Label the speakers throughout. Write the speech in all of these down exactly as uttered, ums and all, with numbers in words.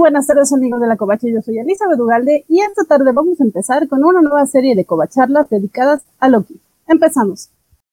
Speaker 1: buenas tardes, amigos de la Covacha. Yo soy Elizabeth Ugalde y esta tarde vamos a empezar con una nueva serie de Covacharlas dedicadas a Loki. Empezamos.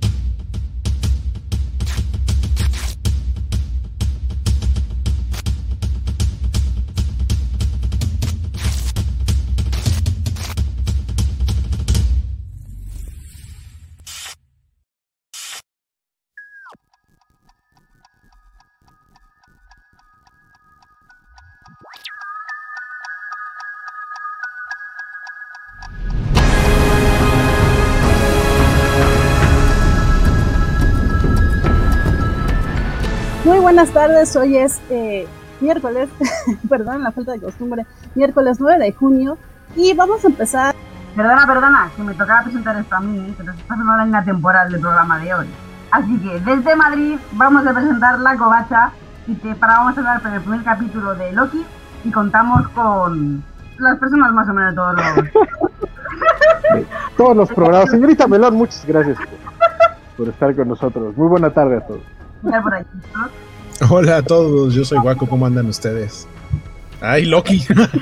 Speaker 1: Muy buenas tardes, hoy es eh, miércoles, perdón la falta de costumbre, miércoles nueve de junio y vamos a empezar.
Speaker 2: Perdona, perdona, que me tocaba presentar esto a mí, que nos está pasando la línea temporal del programa de hoy. Así que desde Madrid vamos a presentar la Covacha y te para vamos a hablar del primer capítulo de Loki y contamos con las personas más o menos de todos los...
Speaker 3: todos los programas. Señorita Melón, muchas gracias por, por estar con nosotros. Muy buena tarde a todos.
Speaker 2: Por aquí, ¿no?
Speaker 4: Hola a todos, yo soy Waco, ¿cómo andan ustedes? ¡Ay, Loki!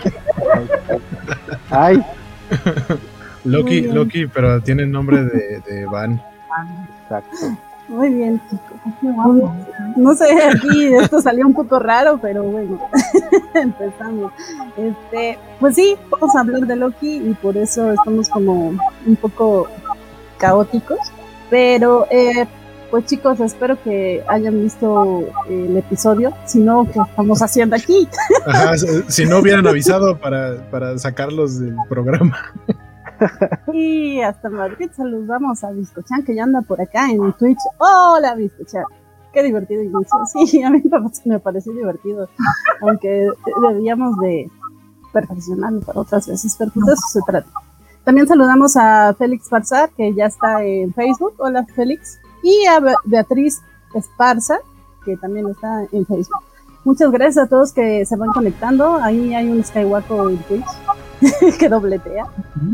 Speaker 3: ¡Ay!
Speaker 4: Loki, Loki, pero tiene nombre de, de Van.
Speaker 3: Exacto.
Speaker 1: Muy bien, chicos. No sé, aquí esto salió un poco raro, pero bueno, empezamos. Este, pues sí, vamos a hablar de Loki y por eso estamos como un poco caóticos, pero... Eh, Pues chicos, espero que hayan visto eh, el episodio, si no, ¿qué estamos haciendo aquí?
Speaker 4: Ajá, si no hubieran avisado para, para sacarlos del programa.
Speaker 1: Y hasta Madrid saludamos a Viscochan, que ya anda por acá en Twitch. ¡Hola, Viscochan! Qué divertido inicio. Sí, a mí me pareció divertido, aunque debíamos de perfeccionarlo para otras veces, pero pues de eso se trata. También saludamos a Félix Farsar, que ya está en Facebook. Hola, Félix. Y a Beatriz Esparza, que también está en Facebook. Muchas gracias a todos que se van conectando. Ahí hay un Skywaco en Twitch que dobletea.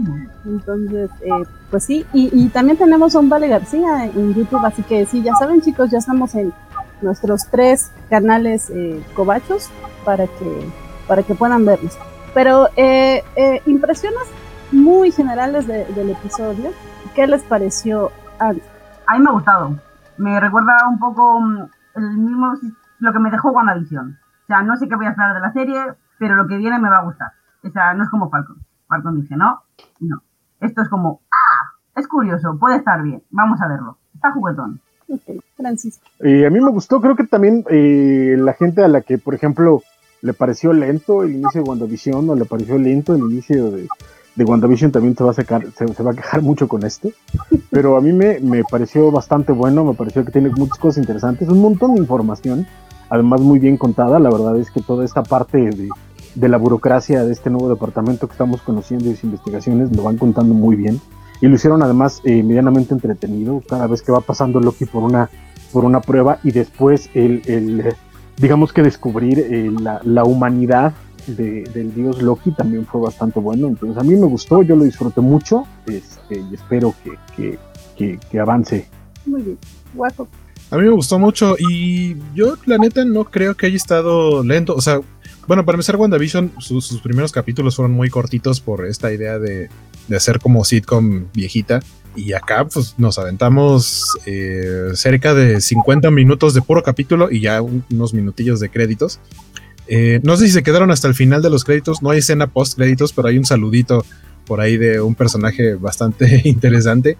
Speaker 1: Entonces, eh, pues sí. Y, y también tenemos a un Vale García en YouTube. Así que sí, ya saben, chicos, ya estamos en nuestros tres canales eh, covachos para que, para que puedan verlos. Pero eh, eh, impresiones muy generales de, del episodio. ¿Qué les pareció antes?
Speaker 2: A mí me ha gustado. Me recuerda un poco el mismo lo que me dejó WandaVision. O sea, no sé qué voy a esperar de la serie, pero lo que viene me va a gustar. O sea, no es como Falcon. Falcon dije, no, no. Esto es como, ah, es curioso, puede estar bien. Vamos a verlo. Está juguetón.
Speaker 1: Ok, Francisco.
Speaker 3: Eh, a mí me gustó, creo que también eh, la gente a la que, por ejemplo, le pareció lento el inicio de WandaVision o le pareció lento el inicio de... de WandaVision también se va a sacar, se, se va a quejar mucho con este, pero a mí me, me pareció bastante bueno, me pareció que tiene muchas cosas interesantes, un montón de información, además muy bien contada. La verdad es que toda esta parte de, de la burocracia de este nuevo departamento que estamos conociendo y sus investigaciones lo van contando muy bien, y lo hicieron además eh, medianamente entretenido, cada vez que va pasando Loki por una, por una prueba, y después el, el digamos que descubrir eh, la, la humanidad De, del dios Loki también fue bastante bueno. Entonces a mí me gustó, yo lo disfruté mucho, este, y espero que, que, que, que avance.
Speaker 1: Muy bien, guapo.
Speaker 4: A mí me gustó mucho y yo la neta no creo que haya estado lento. O sea, bueno, para empezar, WandaVision, sus, sus primeros capítulos fueron muy cortitos por esta idea de, de hacer como sitcom viejita. Y acá pues nos aventamos eh, cerca de cincuenta minutos de puro capítulo y ya unos minutillos de créditos. Eh, no sé si se quedaron hasta el final de los créditos, no hay escena post créditos, pero hay un saludito por ahí de un personaje bastante interesante,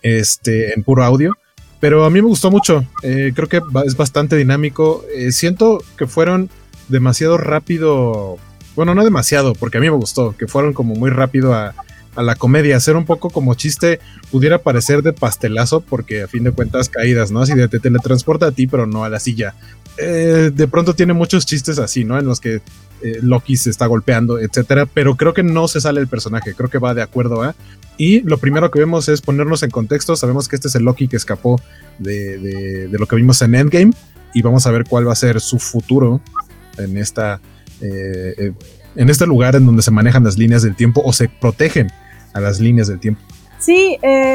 Speaker 4: este, en puro audio. Pero a mí me gustó mucho, eh, creo que es bastante dinámico. Eh, siento que fueron demasiado rápido, bueno, no demasiado, porque a mí me gustó, que fueron como muy rápido a, a la comedia. Hacer un poco como chiste pudiera parecer de pastelazo, porque a fin de cuentas caídas, ¿no? Así de te teletransporta a ti, pero no a la silla. Eh, de pronto tiene muchos chistes así, ¿no? En los que eh, Loki se está golpeando, etcétera, pero creo que no se sale el personaje, creo que va de acuerdo a... Y lo primero que vemos es ponernos en contexto. Sabemos que este es el Loki que escapó de, de, de lo que vimos en Endgame, y vamos a ver cuál va a ser su futuro en esta eh, eh, en este lugar en donde se manejan las líneas del tiempo o se protegen a las líneas del tiempo.
Speaker 1: Sí, eh,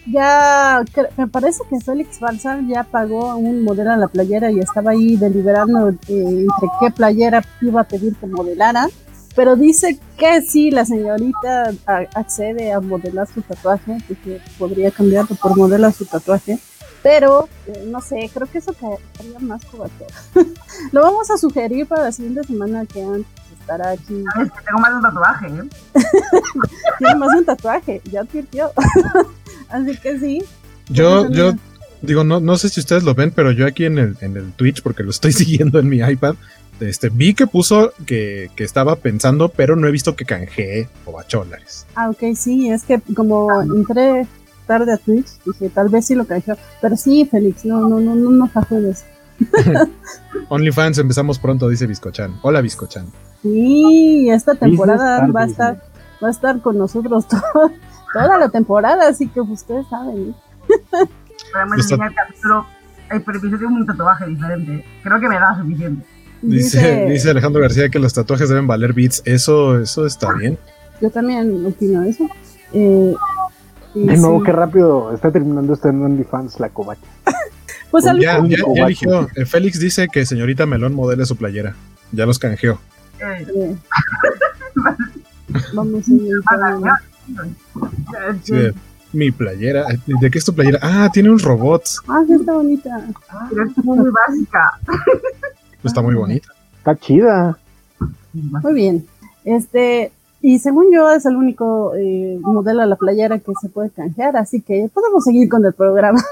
Speaker 1: ya cre- me parece que Félix Balsar ya pagó un modelo a la playera y estaba ahí deliberando eh, entre qué playera iba a pedir que modelara, pero dice que sí, la señorita a- accede a modelar su tatuaje, que podría cambiarlo por modelo a su tatuaje, pero eh, no sé, creo que eso caería más cobarde. Lo vamos a sugerir para la siguiente semana, que antes estará aquí.
Speaker 2: Es que tengo más de un tatuaje, ¿eh?
Speaker 1: Tiene más de un tatuaje, ya advirtió. Así que sí.
Speaker 4: Yo, yo digo, no, no sé si ustedes lo ven, pero yo aquí en el, en el Twitch, porque lo estoy siguiendo en mi iPad, este, vi que puso que, que estaba pensando, pero no he visto que canjee cobacholares.
Speaker 1: Ah, ok, sí, es que como entré tarde a Twitch, dije, tal vez sí lo canjeó. Pero sí, Félix, no, no, no, no, no fajudes.
Speaker 4: OnlyFans empezamos pronto, dice Biscochan. Hola, Biscochan.
Speaker 1: Sí, esta temporada
Speaker 3: Business
Speaker 1: va a
Speaker 3: Business.
Speaker 1: estar, va a estar con nosotros todo- toda la temporada, así que ustedes saben, ¿eh?
Speaker 2: Podemos
Speaker 4: Está-
Speaker 2: enseñar el capítulo. El episodio tiene un tatuaje diferente. Creo que me da suficiente.
Speaker 4: Dice, dice Alejandro García que los tatuajes deben valer bits. Eso, eso está bien.
Speaker 1: Yo también opino eso. Eh, y
Speaker 3: De nuevo,
Speaker 1: sí.
Speaker 3: qué rápido está terminando este en OnlyFans la covacha.
Speaker 1: Pues algo,
Speaker 4: Ya, ya, ya
Speaker 3: Cobacho.
Speaker 4: eligió. Eh, Félix dice que señorita Melón modele su playera. Ya los canjeó.
Speaker 2: Eh,
Speaker 1: eh, vamos a ir
Speaker 2: Mala,
Speaker 1: con-
Speaker 4: Sí, de, mi playera. ¿De qué es tu playera? Ah, tiene un robot.
Speaker 1: Ah, sí, está bonita.
Speaker 2: pero es muy básica.
Speaker 4: Está muy bonita.
Speaker 3: Está chida.
Speaker 1: Muy bien. Este, y según yo es el único eh, modelo de la playera que se puede canjear, así que podemos seguir con el programa.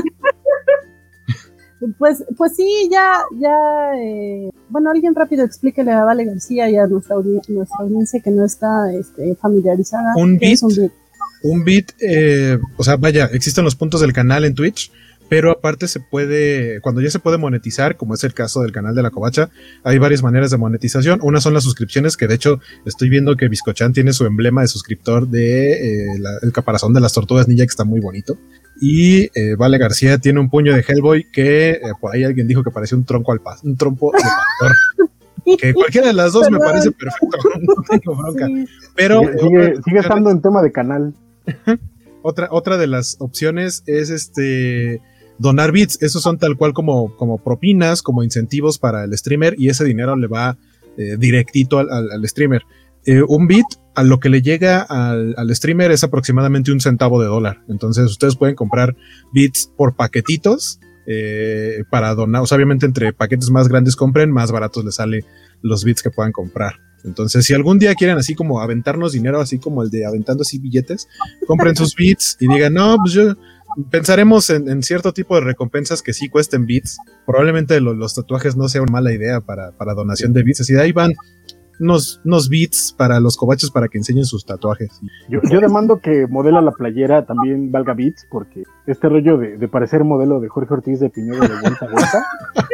Speaker 1: Pues, pues sí, ya, ya, eh, bueno, alguien rápido explíquele a Vale García y a nuestra, audi- nuestra audiencia que no está este, familiarizada.
Speaker 4: ¿Un
Speaker 1: ¿Qué es
Speaker 4: beat?
Speaker 1: un beat?
Speaker 4: Un bit, eh, o sea, vaya, existen los puntos del canal en Twitch, pero aparte se puede, cuando ya se puede monetizar, como es el caso del canal de la Covacha, hay varias maneras de monetización. Una son las suscripciones, que de hecho estoy viendo que Biscochan tiene su emblema de suscriptor de eh, la- el caparazón de las tortugas ninja, que está muy bonito. Y eh, Vale García tiene un puño de Hellboy que eh, por ahí alguien dijo que parecía un tronco al pas, un trompo de pastor. Que cualquiera de las dos me
Speaker 1: Perdón.
Speaker 4: parece perfecto, no tengo bronca.
Speaker 1: Sí,
Speaker 4: Pero
Speaker 3: Sigue, sigue, sigue estando en tema de canal.
Speaker 4: Otra, otra de las opciones es este donar bits. Esos son tal cual como, como propinas, como incentivos para el streamer, y ese dinero le va eh, directito al, al- al streamer. Eh, un bit a lo que le llega al, al streamer es aproximadamente un centavo de dólar. Entonces ustedes pueden comprar bits por paquetitos eh, para donar. O sea, obviamente entre paquetes más grandes compren, más baratos les sale los bits que puedan comprar. Entonces, si algún día quieren así como aventarnos dinero, así como el de aventando así billetes, compren sus bits y digan, no, pues yo pensaremos en, en cierto tipo de recompensas que sí cuesten bits. Probablemente lo- los tatuajes no sea una mala idea para, para donación de bits. Así de ahí van unos, unos bits para los cobachos para que enseñen sus tatuajes.
Speaker 3: Yo, yo demando que modela la playera también valga bits, porque este rollo de, de parecer modelo de Jorge Ortiz de Pinedo de vuelta a vuelta,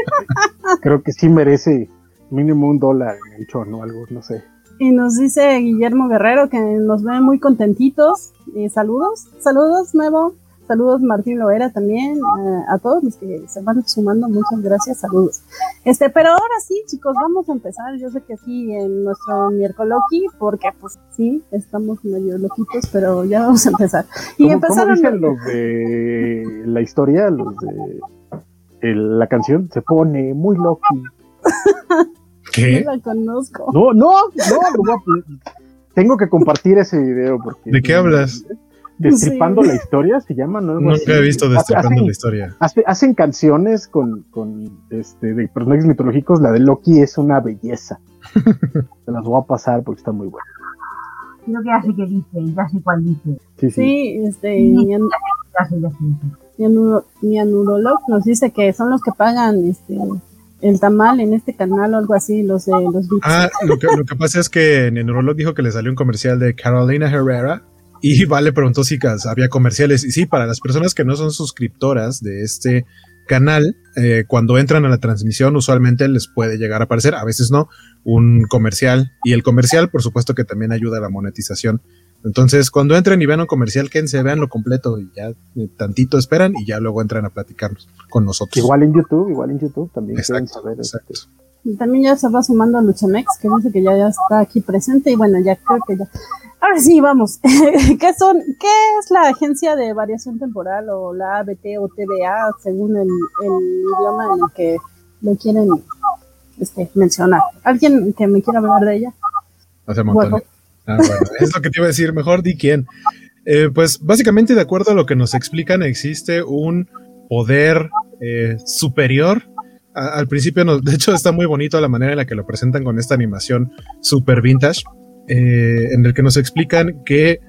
Speaker 3: creo que sí merece mínimo un dólar en el chon o algo, no sé.
Speaker 1: y nos dice Guillermo Guerrero que nos ve muy contentitos. Eh, saludos, saludos, Nuevo. Saludos, Martín Loera también. eh, a todos los que se van sumando, muchas gracias, saludos. Este, pero ahora sí, chicos, vamos a empezar. Yo sé que sí, en nuestro miércoles, porque pues sí, estamos medio loquitos, pero ya vamos a empezar. Y
Speaker 3: ¿Cómo,
Speaker 1: empezaron.
Speaker 3: ¿Cómo dicen los de la historia, los de el- la canción? Se pone muy loco.
Speaker 4: ¿Qué?
Speaker 1: No la conozco.
Speaker 3: No, no, no, lo voy a poner. Tengo que compartir ese video porque...
Speaker 4: ¿De qué hablas?
Speaker 3: Destripando
Speaker 1: Sí.
Speaker 3: la historia se llama, ¿no? Algo
Speaker 4: Nunca
Speaker 3: así.
Speaker 4: he visto Destripando
Speaker 3: Hacen-
Speaker 4: la historia.
Speaker 3: hace- hacen canciones con, con este, de personajes mitológicos. La de Loki es una belleza. Se las voy a pasar porque está muy buena.
Speaker 2: Creo que ya sé qué dice, ya sé cuál dice.
Speaker 3: Sí, sí.
Speaker 1: Sí, este, Nian-
Speaker 2: Ya sé, ya sé.
Speaker 1: Nianuro- Nianurolog nos dice que son los que pagan este el tamal en este canal o algo así, los de los bits.
Speaker 4: Ah, lo que, lo que pasa es que Neurolog dijo que le salió un comercial de Carolina Herrera y Vale preguntó si cas- había comerciales. Y sí, para las personas que no son suscriptoras de este canal, eh, cuando entran a la transmisión usualmente les puede llegar a aparecer, a veces no, un comercial. Y el comercial, por supuesto que también ayuda a la monetización. Entonces, cuando entren y vean un comercial, quédense, vean lo completo y ya eh, tantito esperan y ya luego entran a platicarnos con nosotros.
Speaker 3: Igual en YouTube, igual en YouTube también quieren
Speaker 4: Exacto,
Speaker 3: saber.
Speaker 4: exacto.
Speaker 3: este,
Speaker 1: Y también ya se va sumando a Luchamex, que dice que ya, ya está aquí presente, y bueno, ya creo que ya. Ahora sí, vamos. ¿Qué son? ¿Qué es la Agencia de Variación Temporal o la A B T o T V A según el, el idioma en el que lo quieren este, mencionar? ¿Alguien que me quiera hablar de ella?
Speaker 4: Hace montones. Ah, bueno, es lo que te iba a decir. Mejor di quién. Eh, pues básicamente, de acuerdo a lo que nos explican, existe un poder eh, superior. A, al principio, no, de hecho, está muy bonito la manera en la que lo presentan con esta animación super vintage, eh, en el que nos explican que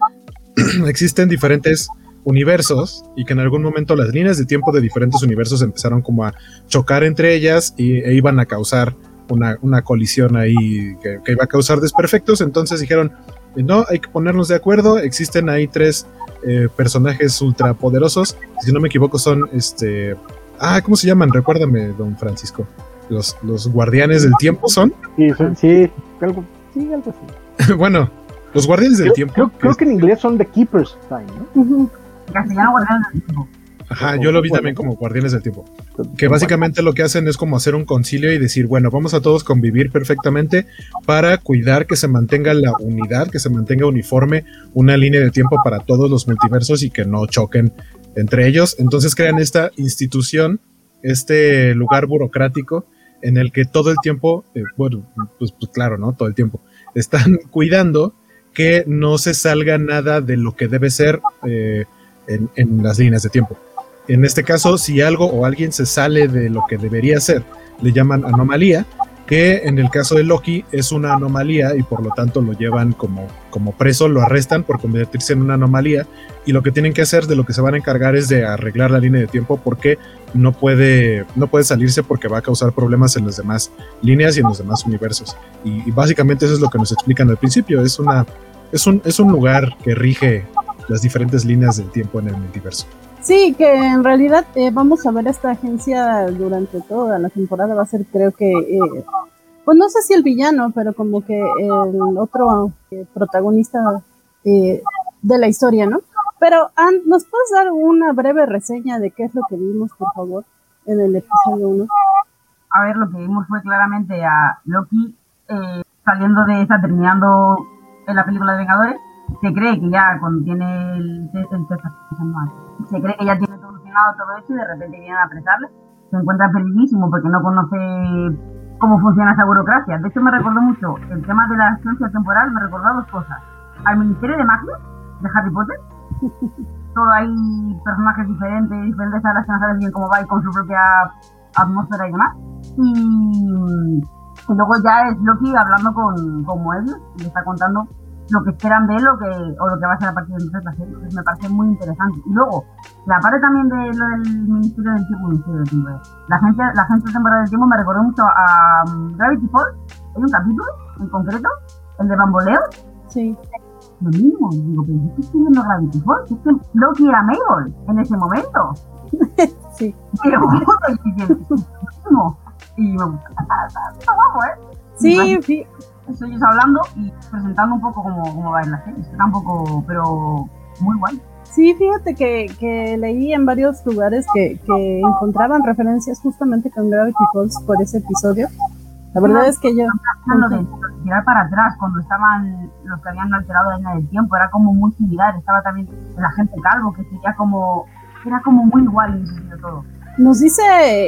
Speaker 4: existen diferentes universos y que en algún momento las líneas de tiempo de diferentes universos empezaron como a chocar entre ellas y, e iban a causar una, una colisión ahí que, que iba a causar desperfectos. Entonces dijeron, no, hay que ponernos de acuerdo. Existen ahí tres eh, personajes ultrapoderosos, si no me equivoco son este... Ah, ¿cómo se llaman? Recuérdame, don Francisco. Los, los guardianes del tiempo son.
Speaker 3: Sí, son, sí, algo, sí, algo así.
Speaker 4: Bueno, los guardianes del
Speaker 3: creo,
Speaker 4: tiempo.
Speaker 3: Creo, creo que en inglés son The Keepers Time, ¿no?
Speaker 1: Uh-huh.
Speaker 2: En castellano, guardianes del tiempo.
Speaker 4: Ajá, yo lo vi también como guardianes del tiempo. Que básicamente lo que hacen es como hacer un concilio y decir, bueno, vamos a todos convivir perfectamente para cuidar que se mantenga la unidad, que se mantenga uniforme una línea de tiempo para todos los multiversos y que no choquen entre ellos. Entonces crean esta institución, este lugar burocrático en el que todo el tiempo, eh, bueno, pues, pues claro, ¿no? Todo el tiempo están cuidando que no se salga nada de lo que debe ser eh, en, en las líneas de tiempo. En este caso, si algo o alguien se sale de lo que debería ser, le llaman anomalía, que en el caso de Loki es una anomalía y por lo tanto lo llevan como, como preso, lo arrestan por convertirse en una anomalía, y lo que tienen que hacer, de lo que se van a encargar, es de arreglar la línea de tiempo, porque no puede, no puede salirse porque va a causar problemas en las demás líneas y en los demás universos. Y, y básicamente eso es lo que nos explican al principio. Es, una, es, un, es un lugar que rige las diferentes líneas del tiempo en el multiverso.
Speaker 1: Sí, que en realidad eh, vamos a ver esta agencia durante toda la temporada. Va a ser, creo que, eh, pues no sé si el villano, pero como que el otro eh, protagonista eh, de la historia, ¿no? Pero, Ann, ¿nos puedes dar una breve reseña de qué es lo que vimos, por favor, en el episodio uno?
Speaker 2: A ver, lo que vimos fue claramente a Loki eh, saliendo de esta, terminando en la película de Vengadores. Se cree que ya cuando tiene el, el, el se cree que ya tiene solucionado todo esto y de repente vienen a apresarle. Se encuentra perdidísimo porque no conoce cómo funciona esa burocracia. De hecho, me recordó mucho el tema de la agencia temporal, me recordó dos cosas. Al Ministerio de Magia de Harry Potter. Todo hay personajes diferentes, diferentes salas que no sabes bien cómo va y con su propia atmósfera y demás. Y, y luego ya es Loki hablando con, con Moebius y le está contando lo que esperan de él o, que, o lo que va a ser a partir de entonces la serie. Entonces me parece muy interesante. Y luego, la parte también de lo del Ministerio del Tiempo, Ministerio del Tiempo, la agencia, la agencia temporal del tiempo me recordó mucho a um, Gravity Falls. Hay un capítulo en concreto, el de Bamboleo.
Speaker 1: Sí.
Speaker 2: Lo mismo, digo, pero ¿qué estoy viendo Gravity Falls? Es que Loki era Mabel en ese momento.
Speaker 1: Sí.
Speaker 2: Pero y mismo. Y me gusta. Está guapo, ¿eh?
Speaker 1: Sí, sí.
Speaker 2: Eso ellos hablando y presentando un poco cómo, cómo va en la serie. Está un poco, pero muy guay.
Speaker 1: Sí, fíjate que, que leí en varios lugares que, que encontraban referencias justamente con Gravity Falls por ese episodio. La verdad no, es que yo...
Speaker 2: Lo de tirar para atrás, cuando estaban los que habían alterado la línea del tiempo, era como muy similar. Estaba también el agente Calvo, que sería como... Era como muy igual en ese sentido todo.
Speaker 1: Nos dice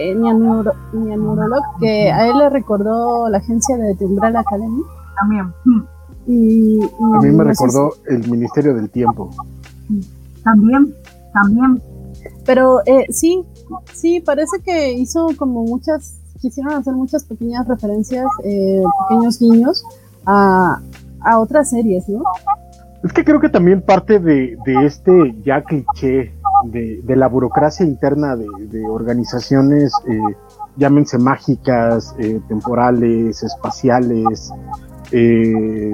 Speaker 1: Nianurolog que a él le recordó la agencia de The Umbrella Academy.
Speaker 2: También.
Speaker 1: Y, y
Speaker 3: a mí me
Speaker 1: no
Speaker 3: recordó
Speaker 1: sé si...
Speaker 3: el Ministerio del Tiempo.
Speaker 2: También, también.
Speaker 1: Pero eh, sí, sí, parece que hizo como muchas, quisieron hacer muchas pequeñas referencias, eh, pequeños guiños a, a otras series, ¿no?
Speaker 3: Es que creo que también parte de, de este ya cliché de, de la burocracia interna de, de organizaciones, eh, llámense mágicas, eh, temporales, espaciales, eh,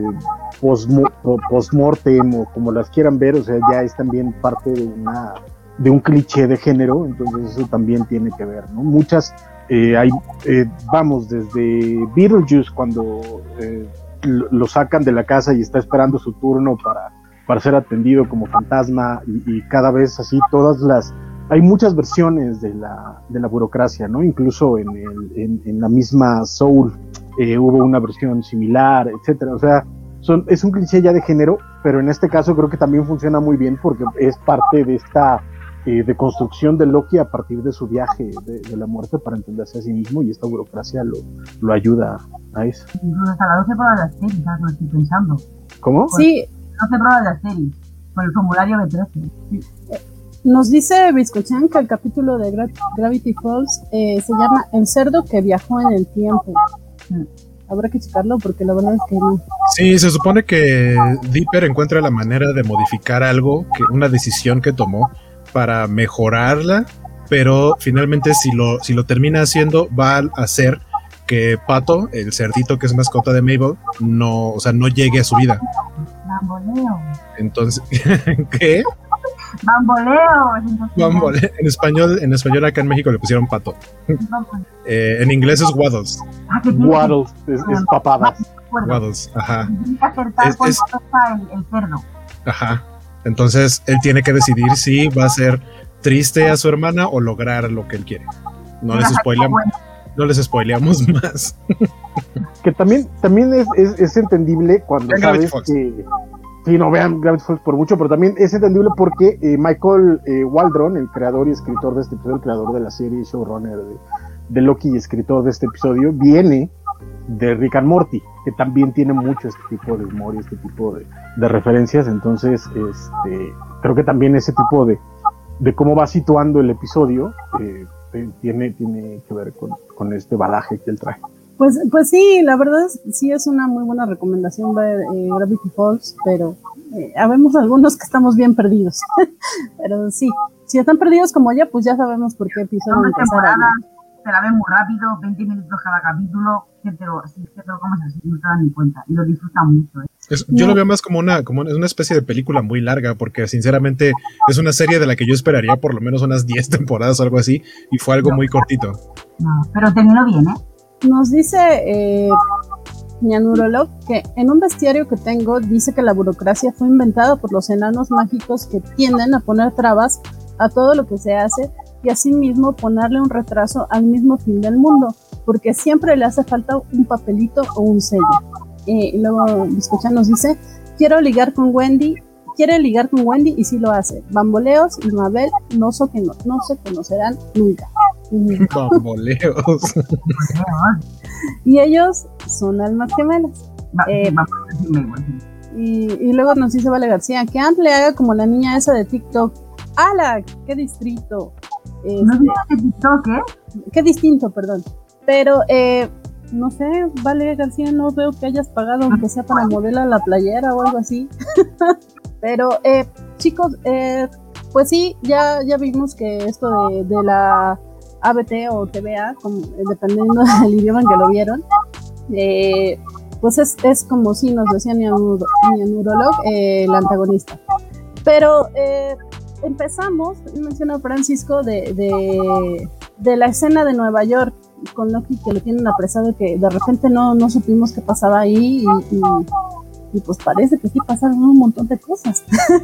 Speaker 3: post-mortem o como las quieran ver, o sea, ya es también parte de una de un cliché de género, entonces eso también tiene que ver, ¿no? Muchas, eh, hay, eh, vamos, desde Beetlejuice, cuando eh, lo sacan de la casa y está esperando su turno para, para ser atendido como fantasma, y, y cada vez así todas las, hay muchas versiones de la, de la burocracia, ¿no? Incluso en, el, en, en la misma Soul eh, hubo una versión similar, etcétera. O sea, son, es un cliché ya de género, pero en este caso creo que también funciona muy bien porque es parte de esta eh, deconstrucción de Loki a partir de su viaje de, de la muerte para entenderse a sí mismo, y esta burocracia lo, lo ayuda a eso.
Speaker 2: Incluso hasta las doce pruebas de las series, ¿sabes lo estoy pensando?
Speaker 3: ¿Cómo?
Speaker 1: Sí.
Speaker 2: doce pruebas de las series, con el formulario B trece. Sí.
Speaker 1: Nos dice Biscochan que el capítulo de Gra- Gravity Falls eh, se llama El cerdo que viajó en el tiempo. Mm. Habrá que checarlo porque la verdad es que no.
Speaker 4: Sí, se supone que Dipper encuentra la manera de modificar algo, que una decisión que tomó para mejorarla, pero finalmente si lo, si lo termina haciendo va a hacer que Pato, el cerdito que es mascota de Mabel, no, o sea, no llegue a su vida.
Speaker 2: Bamboleo.
Speaker 4: Entonces, ¿qué?
Speaker 2: Bamboleo.
Speaker 4: Bamboleo. En español, en español acá en México le pusieron Pato. eh, en inglés es Waddles.
Speaker 2: Ah,
Speaker 3: Waddles, es, es papadas.
Speaker 4: Waddles, ajá.
Speaker 2: Es, es, el, el cerdo.
Speaker 4: Ajá. Entonces, él tiene que decidir si va a ser triste a su hermana o lograr lo que él quiere. No les spoileamos, no les spoileamos más.
Speaker 3: Que también, también es, es, es entendible cuando
Speaker 4: vean
Speaker 3: sabes que... Sí, no vean Gravity Falls por mucho, pero también es entendible porque eh, Michael eh, Waldron, el creador y escritor de este episodio, el creador de la serie, showrunner de, de Loki y escritor de este episodio, viene de Rick and Morty, que también tiene mucho este tipo de humor y este tipo de, de referencias. Entonces, este, creo que también ese tipo de, de cómo va situando el episodio eh, eh, tiene, tiene que ver con, con este balaje que él trae.
Speaker 1: Pues, pues sí, la verdad es, sí es una muy buena recomendación ver eh, Gravity Falls, pero eh, habemos algunos que estamos bien perdidos. Pero sí, si están perdidos como ya, pues ya sabemos por qué episodio
Speaker 2: empezar. Temporada, se la ven muy rápido, veinte minutos cada capítulo, que te lo, si te lo comes así, no te das ni cuenta, y lo disfrutan mucho. ¿eh?
Speaker 4: Es, yo no. lo veo más como una, como una especie de película muy larga, porque sinceramente es una serie de la que yo esperaría por lo menos unas diez temporadas o algo así, y fue algo no. muy cortito.
Speaker 2: No, pero terminó bien, ¿eh?
Speaker 1: Nos dice eh, Ñanurolog que en un bestiario que tengo dice que la burocracia fue inventada por los enanos mágicos que tienden a poner trabas a todo lo que se hace y asimismo ponerle un retraso al mismo fin del mundo, porque siempre le hace falta un papelito o un sello. Eh, y luego Biscocha nos dice, quiero ligar con Wendy, quiere ligar con Wendy y sí lo hace. Bamboleos y Mabel no, so que no, no se conocerán nunca.
Speaker 4: Bamboleos.
Speaker 1: Y ellos son almas gemelas.
Speaker 2: Va,
Speaker 1: eh,
Speaker 2: va,
Speaker 1: y, y luego nos dice Vale García que Ant le haga como la niña esa de TikTok. ¡Hala! ¡Qué distrito! Este,
Speaker 2: ¿No dices que TikTok, eh?
Speaker 1: Qué distinto, perdón. Pero, eh, no sé, Vale García, no veo que hayas pagado aunque sea para modelar la playera o algo así. Pero, eh, chicos, eh, pues sí, ya, ya vimos que esto de, de la A B T o T V A, como, dependiendo del idioma en que lo vieron, eh, pues es, es como si nos decía Ñanurolog, eh, el antagonista. Pero eh, empezamos, menciona Francisco, de, de, de la escena de Nueva York con Loki, que lo tienen apresado, que de repente no, no supimos qué pasaba ahí, y, y, y pues parece que sí pasaron un montón de cosas.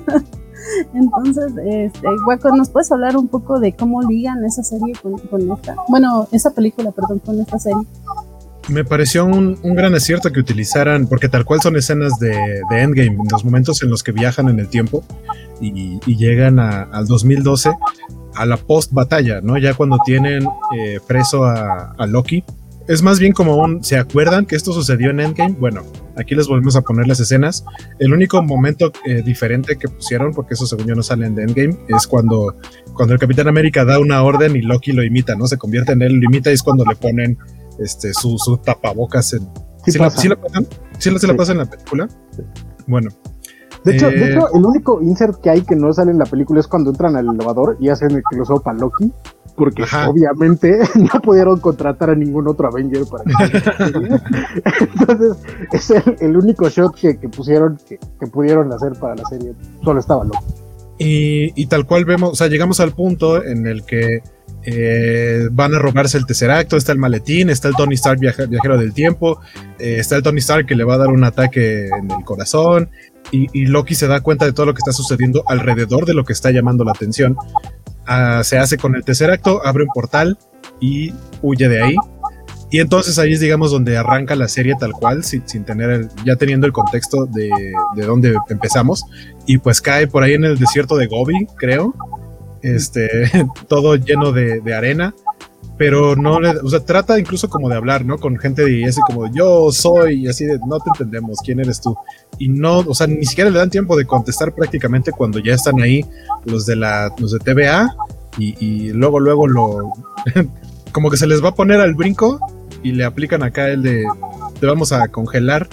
Speaker 1: Entonces, este, Guaco, ¿nos puedes hablar un poco de cómo ligan esa serie con, con esta? Bueno, esa película, perdón, con esta serie.
Speaker 4: Me pareció un, un gran acierto que utilizaran, porque tal cual son escenas de, de Endgame, los momentos en los que viajan en el tiempo y, y llegan a, al dos mil doce, a la post batalla, ¿no? Ya cuando tienen eh, preso a, a Loki. Es más bien como un, ¿se acuerdan que esto sucedió en Endgame? Bueno, aquí les volvemos a poner las escenas. El único momento eh, diferente que pusieron, porque eso según yo no salen de Endgame, es cuando, cuando el Capitán América da una orden y Loki lo imita, ¿no? Se convierte en él, lo imita, y es cuando le ponen este, su, su tapabocas en...
Speaker 3: Sí,
Speaker 4: ¿Sí, la, ¿sí la pasan? ¿Sí la, sí la pasan en la película? Sí. Bueno.
Speaker 3: De hecho, eh, de hecho, el único insert que hay que no sale en la película es cuando entran al elevador y hacen el close-up a Loki, porque ajá, obviamente no pudieron contratar a ningún otro Avenger para que entonces es el, el único shot que, que pusieron que, que pudieron hacer para la serie, solo estaba Loki.
Speaker 4: Y, y tal cual vemos, o sea, llegamos al punto en el que eh, van a robarse el Tesseracto, está el maletín, está el Tony Stark viaja, viajero del tiempo, eh, está el Tony Stark que le va a dar un ataque en el corazón, y, y Loki se da cuenta de todo lo que está sucediendo alrededor de lo que está llamando la atención. Uh, se hace con el Tesseracto, abre un portal y huye de ahí. Y entonces ahí es, digamos, donde arranca la serie tal cual, sin, sin tener el, ya teniendo el contexto de, de dónde empezamos. Y pues cae por ahí en el desierto de Gobi, creo. Este, todo lleno de, de arena. Pero no le, o sea, trata incluso como de hablar, ¿no? Con gente y así como, yo soy, y así de, no te entendemos, ¿quién eres tú? Y no, o sea, ni siquiera le dan tiempo de contestar prácticamente cuando ya están ahí los de la, los de T V A, y, y luego, luego lo, como que se les va a poner al brinco, y le aplican acá el de, te vamos a congelar,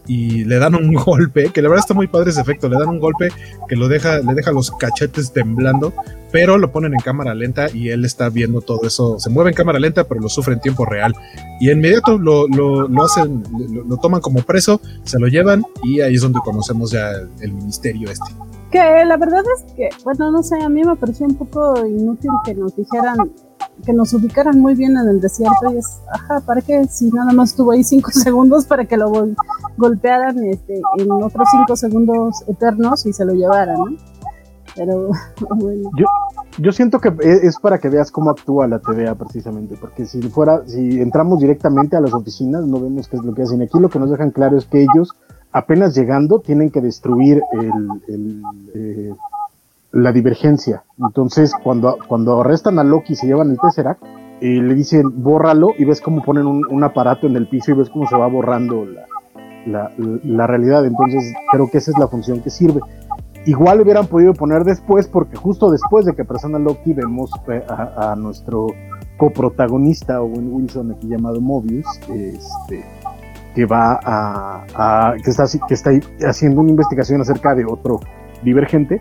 Speaker 4: y le dan un golpe, que la verdad está muy padre ese efecto, le dan un golpe que lo deja, le deja los cachetes temblando, pero lo ponen en cámara lenta y él está viendo todo eso, se mueve en cámara lenta pero lo sufre en tiempo real, y de inmediato lo, lo, lo hacen, lo, lo toman como preso, se lo llevan y ahí es donde conocemos ya el, el ministerio este.
Speaker 1: Que la verdad es que, bueno, no sé, a mí me pareció un poco inútil que nos dijeran, que nos ubicaran muy bien en el desierto, y es, ajá, ¿para qué? Si nada más estuvo ahí cinco segundos para que lo gol- golpearan este, en otros cinco segundos eternos y se lo llevaran, ¿no? Pero, bueno.
Speaker 3: Yo, yo siento que es para que veas cómo actúa la T V A precisamente, porque si fuera, si entramos directamente a las oficinas, no vemos qué es lo que hacen. Aquí lo que nos dejan claro es que ellos, apenas llegando, tienen que destruir el, el, eh, la divergencia. Entonces, cuando, cuando arrestan a Loki y se llevan el Tesseract, eh, le dicen, bórralo, y ves cómo ponen un, un aparato en el piso y ves cómo se va borrando la, la, la realidad. Entonces, creo que esa es la función que sirve. Igual lo hubieran podido poner después, porque justo después de que persona Loki vemos a, a nuestro coprotagonista, Owen Wilson, aquí llamado Mobius, este, que va a, a que está que está haciendo una investigación acerca de otro divergente.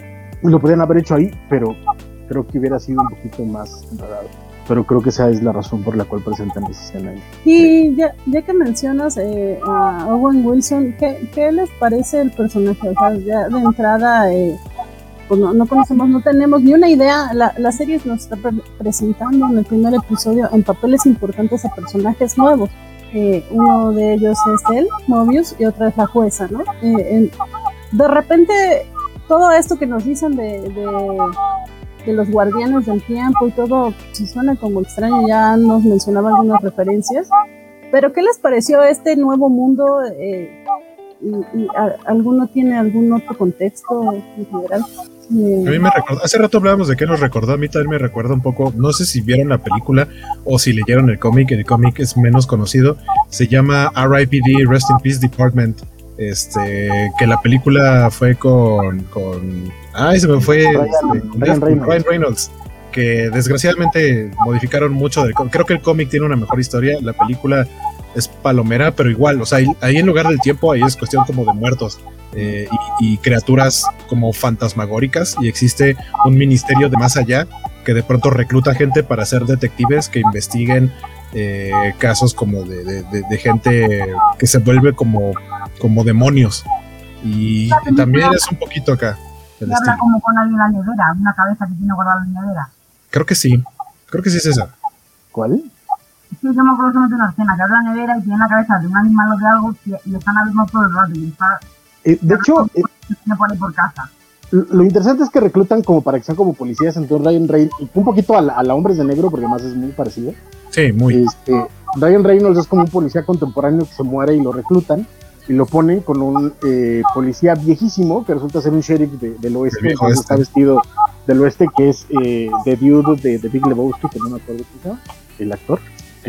Speaker 3: Lo podrían haber hecho ahí, pero creo que hubiera sido un poquito más enredado. Pero creo que esa es la razón por la cual presentan esa escena ahí.
Speaker 1: Y ya, ya que mencionas eh, a Owen Wilson, ¿qué, ¿qué les parece el personaje? O sea, ya de entrada, eh, pues no, no conocemos, no tenemos ni una idea. La, la serie nos está pre- presentando en el primer episodio en papeles importantes a personajes nuevos. Eh, uno de ellos es él, Mobius, y otra es la jueza, ¿no? Eh, en, de repente, todo esto que nos dicen de... de de los guardianes del tiempo y todo, si suena como extraño, ya nos mencionaba algunas referencias, pero ¿qué les pareció este nuevo mundo? Eh, y, y a, ¿Alguno tiene algún otro contexto en general? Eh,
Speaker 4: A mí me recordó, hace rato hablábamos de qué nos recordó, a mí también me recuerda un poco, no sé si vieron la película o si leyeron el cómic, el cómic es menos conocido, se llama R I P D, Rest in Peace Department, este, que la película fue con, con ay se me fue
Speaker 3: Ryan,
Speaker 4: este,
Speaker 3: Ryan, Reynolds.
Speaker 4: Ryan Reynolds, que desgraciadamente modificaron mucho del cómic. Creo que el cómic tiene una mejor historia, la película es palomera, pero igual, o sea, ahí, ahí en lugar del tiempo, ahí es cuestión como de muertos eh, y, y criaturas como fantasmagóricas, y existe un ministerio de más allá que de pronto recluta gente para ser detectives que investiguen eh, casos como de, de, de, de gente que se vuelve como, como demonios, y, y también es un poquito acá el
Speaker 2: habla
Speaker 4: estilo.
Speaker 2: como con alguien en la nevera, una cabeza que tiene guardada en la nevera.
Speaker 4: Creo que sí, creo que sí es esa.
Speaker 3: ¿Cuál?
Speaker 2: Sí, yo me acuerdo solamente de una escena que abre la nevera y tiene la cabeza de un animal o de algo y le están hablando todo el rato y está...
Speaker 3: Eh, de hecho, eh,
Speaker 2: me pone por casa.
Speaker 3: lo interesante es que reclutan como para que sean como policías, entonces Ryan Reynolds, un poquito a la, a la Hombres de Negro, porque además es muy parecido.
Speaker 4: Sí, muy.
Speaker 3: Este, Ryan Reynolds es como un policía contemporáneo que se muere y lo reclutan y lo ponen con un eh, policía viejísimo que resulta ser un sheriff de, del oeste,
Speaker 4: El viejo
Speaker 3: entonces
Speaker 4: este.
Speaker 3: está vestido del oeste, que es eh, The Dude de, de Big Lebowski, que no me acuerdo quién se llama, el actor.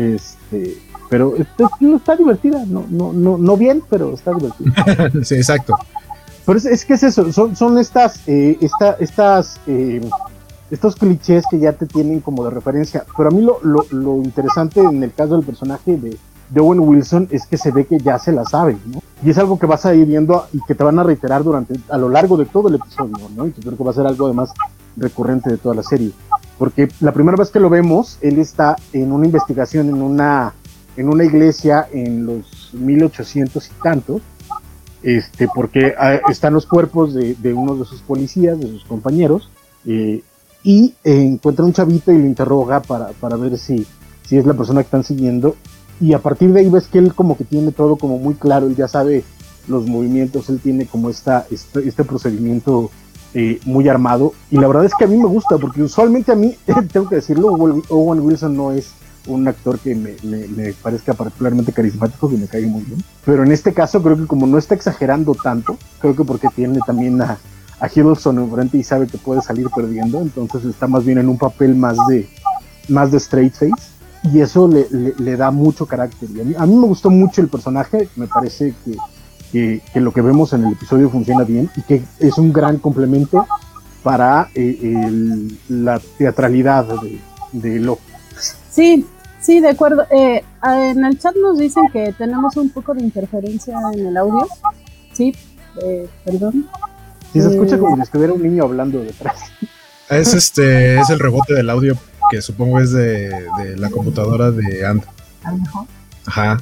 Speaker 3: Este, pero este, no está divertida, no, no, no, no bien, pero está divertida.
Speaker 4: Sí, exacto.
Speaker 3: Pero es, es que es eso, son, son estas, eh, esta, estas, eh, estos clichés que ya te tienen como de referencia. Pero a mí lo, lo, lo interesante en el caso del personaje de, de Owen Wilson es que se ve que ya se la saben, ¿no? Y es algo que vas a ir viendo y que te van a reiterar durante, a lo largo de todo el episodio, ¿no? Y que creo que va a ser algo además recurrente de toda la serie. Porque la primera vez que lo vemos, él está en una investigación en una, en una iglesia en los mil ochocientos y tantos, este, porque eh, están los cuerpos de, de uno de sus policías, de sus compañeros, eh, y eh, encuentra un chavito y lo interroga para, para ver si, si es la persona que están siguiendo, y a partir de ahí ves que él como que tiene todo como muy claro, él ya sabe los movimientos, él tiene como esta, este, este procedimiento eh, muy armado, y la verdad es que a mí me gusta, porque usualmente a mí, tengo que decirlo, Owen Wilson no es un actor que me, me, me parezca particularmente carismático, que me caiga muy bien. Pero en este caso creo que como no está exagerando tanto, creo que porque tiene también a, a Hiddleston enfrente y sabe que puede salir perdiendo, entonces está más bien en un papel más de, más de straight face, y eso le, le, le da mucho carácter. Y a mí, a mí me gustó mucho el personaje, me parece que, que, que lo que vemos en el episodio funciona bien y que es un gran complemento para eh, el, la teatralidad de, de Loki.
Speaker 1: Sí, sí, de acuerdo. Eh, en el chat nos dicen que tenemos un poco de interferencia en el audio. Sí, eh, perdón.
Speaker 3: Sí, se escucha
Speaker 1: eh,
Speaker 3: como si estuviera un niño hablando detrás.
Speaker 4: Es este, es el rebote del audio que supongo es de, de la computadora de And.
Speaker 2: ¿Ahí mejor?
Speaker 4: Ajá.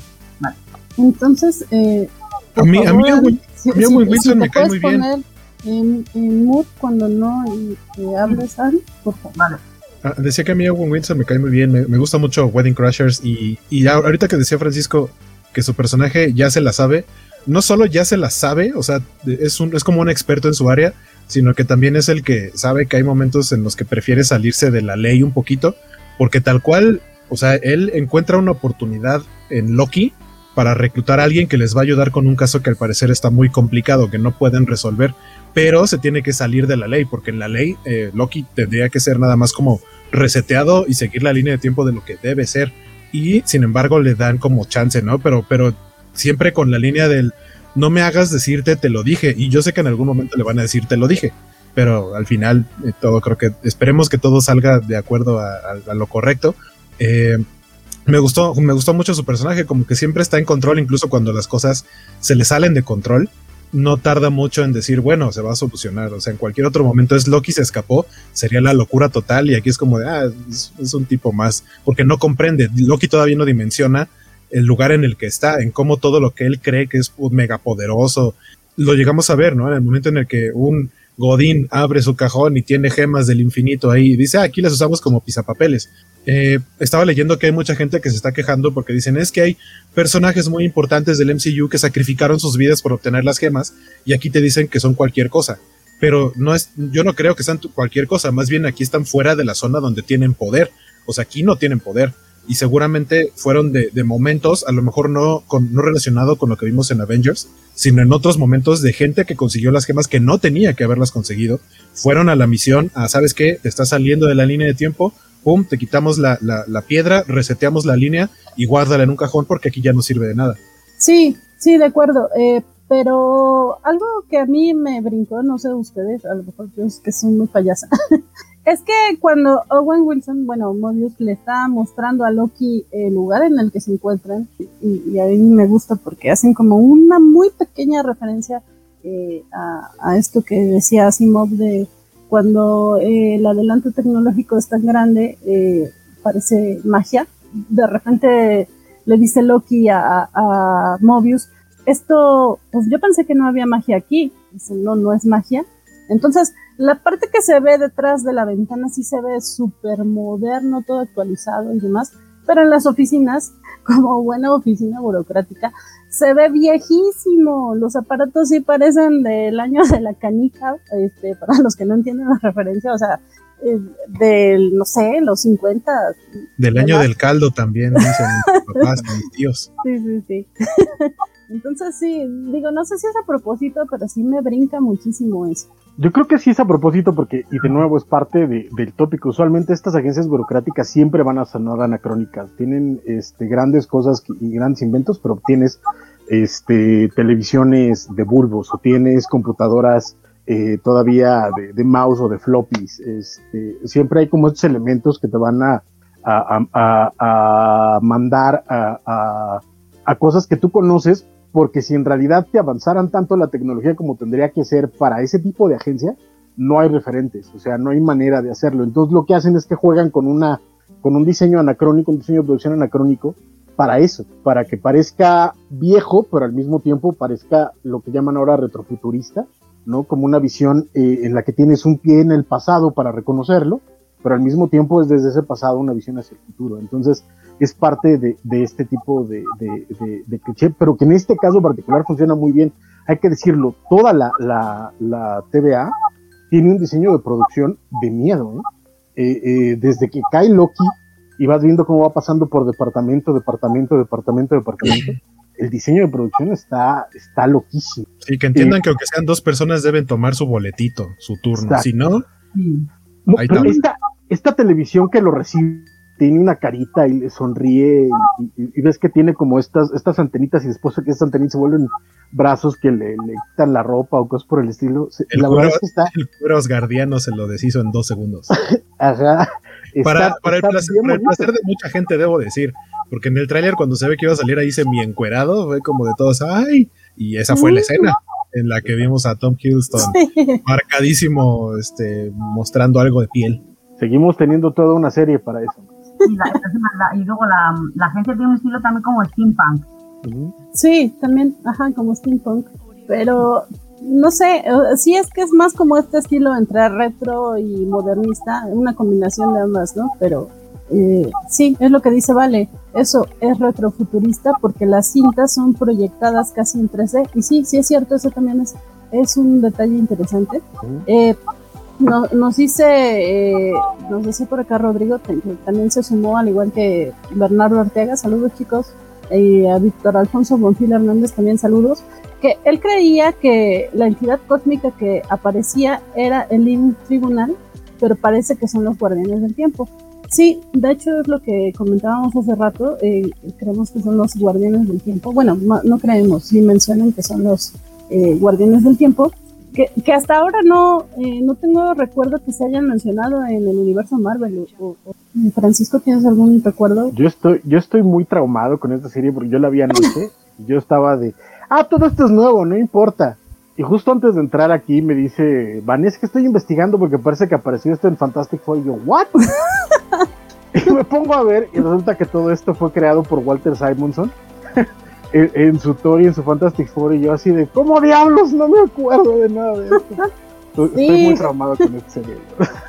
Speaker 1: Entonces, eh,
Speaker 4: A mí, a mí, Owen
Speaker 1: si,
Speaker 4: si,
Speaker 1: Wilson
Speaker 4: si me cae muy bien.
Speaker 1: En, en mood cuando no y, y hables, Anne, por favor.
Speaker 2: Vale.
Speaker 4: Ah, decía que a mí Owen Wilson me cae muy bien, me, me gusta mucho Wedding Crashers y, y ahorita que decía Francisco que su personaje ya se la sabe, no solo ya se la sabe, o sea, es, un, es como un experto en su área, sino que también es el que sabe que hay momentos en los que prefiere salirse de la ley un poquito, porque tal cual, o sea, él encuentra una oportunidad en Loki para reclutar a alguien que les va a ayudar con un caso que al parecer está muy complicado, que no pueden resolver, pero se tiene que salir de la ley, porque en la ley eh, Loki tendría que ser nada más como reseteado y seguir la línea de tiempo de lo que debe ser, y sin embargo le dan como chance, ¿no? Pero, pero siempre con la línea del no me hagas decirte te lo dije, y yo sé que en algún momento le van a decir te lo dije, pero al final eh, todo creo que esperemos que todo salga de acuerdo a, a, a lo correcto. eh, Me gustó, me gustó mucho su personaje, como que siempre está en control, incluso cuando las cosas se le salen de control, no tarda mucho en decir, bueno, se va a solucionar, o sea, en cualquier otro momento es Loki se escapó, sería la locura total, y aquí es como de, ah, es, es un tipo más, porque no comprende, Loki todavía no dimensiona el lugar en el que está, en cómo todo lo que él cree que es mega poderoso, lo llegamos a ver, ¿no? En el momento en el que un Godín abre su cajón y tiene gemas del infinito ahí y dice, ah, aquí las usamos como pisapapeles. Eh, estaba leyendo que hay mucha gente que se está quejando porque dicen, es que hay personajes muy importantes del M C U que sacrificaron sus vidas por obtener las gemas y aquí te dicen que son cualquier cosa. Pero no es, yo no creo que sean cualquier cosa, más bien aquí están fuera de la zona donde tienen poder. O sea, aquí no tienen poder. Y seguramente fueron de, de momentos, a lo mejor no, con, no relacionado con lo que vimos en Avengers, sino en otros momentos de gente que consiguió las gemas que no tenía que haberlas conseguido, fueron a la misión, a, ¿sabes qué? Te estás saliendo de la línea de tiempo, pum, te quitamos la, la, la piedra, reseteamos la línea y guárdala en un cajón porque aquí ya no sirve de nada.
Speaker 1: Sí, sí, de acuerdo, eh, pero algo que a mí me brincó, no sé ustedes, a lo mejor yo es que soy muy payasa, es que cuando Owen Wilson, bueno, Mobius le está mostrando a Loki el lugar en el que se encuentran, y, y a mí me gusta porque hacen como una muy pequeña referencia eh, a, a esto que decía Asimov de cuando eh, el adelanto tecnológico es tan grande, eh, parece magia. De repente le dice Loki a, a Mobius, esto, pues yo pensé que no había magia aquí. Dice, no, no es magia. Entonces, la parte que se ve detrás de la ventana sí se ve súper moderno, todo actualizado y demás, pero en las oficinas, como buena oficina burocrática, se ve viejísimo. Los aparatos sí parecen del año de la canica, este, para los que no entienden la referencia, o sea, eh, del, no sé, los cincuenta.
Speaker 4: Del año del caldo también, dicen mis papás, mis tíos.
Speaker 1: Sí, sí, sí. Entonces sí, digo, no sé si es a propósito, pero sí me brinca muchísimo eso.
Speaker 3: Yo creo que sí es a propósito porque, y de nuevo es parte de, del tópico, usualmente estas agencias burocráticas siempre van a sonar anacrónicas, tienen este, grandes cosas y grandes inventos, pero tienes este, televisiones de bulbos o tienes computadoras eh, todavía de, de mouse o de floppies, este, siempre hay como estos elementos que te van a, a, a, a mandar a, a, a cosas que tú conoces, porque si en realidad te avanzaran tanto la tecnología como tendría que ser para ese tipo de agencia, no hay referentes, o sea, no hay manera de hacerlo. Entonces lo que hacen es que juegan con una con un diseño anacrónico, un diseño de producción anacrónico para eso, para que parezca viejo, pero al mismo tiempo parezca lo que llaman ahora retrofuturista, ¿no? Como una visión eh, en la que tienes un pie en el pasado para reconocerlo, pero al mismo tiempo es desde ese pasado una visión hacia el futuro. Entonces es parte de, de este tipo de, de, de, de cliché, pero que en este caso particular funciona muy bien. Hay que decirlo, toda la, la, la T V A tiene un diseño de producción de miedo, ¿eh? Eh, eh, desde que cae Loki y vas viendo cómo va pasando por departamento, departamento, departamento, departamento. El diseño de producción está, está loquísimo.
Speaker 4: Sí, que entiendan eh, que aunque sean dos personas deben tomar su boletito, su turno. Exacto. Si no,
Speaker 3: no ahí esta, esta televisión que lo recibe tiene una carita y le sonríe y, y, y ves que tiene como estas, estas antenitas y después que estas antenitas se vuelven brazos que le, le quitan la ropa o cosas por el estilo.
Speaker 4: El
Speaker 3: la
Speaker 4: cura,
Speaker 3: verdad es que está...
Speaker 4: el cura asgardiano se lo deshizo en dos segundos.
Speaker 3: Ajá. Está,
Speaker 4: para, para,
Speaker 3: está
Speaker 4: el placer, para el placer de mucha gente, debo decir, porque en el tráiler cuando se ve que iba a salir ahí semi-encuerado, fue como de todos, ¡ay! Y esa fue la escena en la que vimos a Tom Hiddleston sí. marcadísimo, este, mostrando algo de piel.
Speaker 3: Seguimos teniendo toda una serie para eso.
Speaker 2: Y, la, la, y luego la, la agencia tiene un estilo también como steampunk.
Speaker 1: Uh-huh. Sí, también, ajá, como steampunk. Pero, no sé, sí es que es más como este estilo entre retro y modernista, una combinación de ambas, ¿no? Pero eh, sí, es lo que dice Vale, eso es retrofuturista porque las cintas son proyectadas casi en tres D. Y sí, sí es cierto, eso también es, es un detalle interesante. Uh-huh. Eh, No, nos dice, eh, nos dice por acá Rodrigo, que también se sumó, al igual que Bernardo Ortega, saludos chicos, y a Víctor Alfonso Bonfil Hernández también saludos, que él creía que la entidad cósmica que aparecía era el Living Tribunal, pero parece que son los Guardianes del Tiempo. Sí, de hecho es lo que comentábamos hace rato, eh, creemos que son los Guardianes del Tiempo, bueno, no, no creemos, sí mencionan que son los eh, Guardianes del Tiempo, Que, que hasta ahora no eh, no tengo recuerdo que se hayan mencionado en el universo Marvel. O, o, Francisco, ¿tienes algún recuerdo?
Speaker 3: Yo estoy yo estoy muy traumado con esta serie porque yo la vi anoche y yo estaba de, ah, todo esto es nuevo, no importa. Y justo antes de entrar aquí me dice, Vanessa, es que estoy investigando porque parece que apareció esto en Fantastic Four. Y yo, ¿what? Y me pongo a ver y resulta que todo esto fue creado por Walter Simonson. En, en su Thor y en su Fantastic Four, y yo así de, ¿cómo diablos? No me acuerdo de nada de esto. Sí. Estoy muy traumado con esta serie.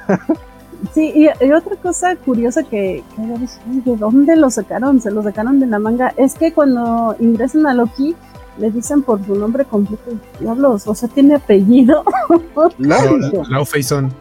Speaker 1: Sí, y, y otra cosa curiosa que, que, ¿de dónde lo sacaron? Se lo sacaron de la manga. Es que cuando ingresan a Loki, le dicen por su nombre completo, diablos, o sea, tiene apellido.
Speaker 4: Laufeyson.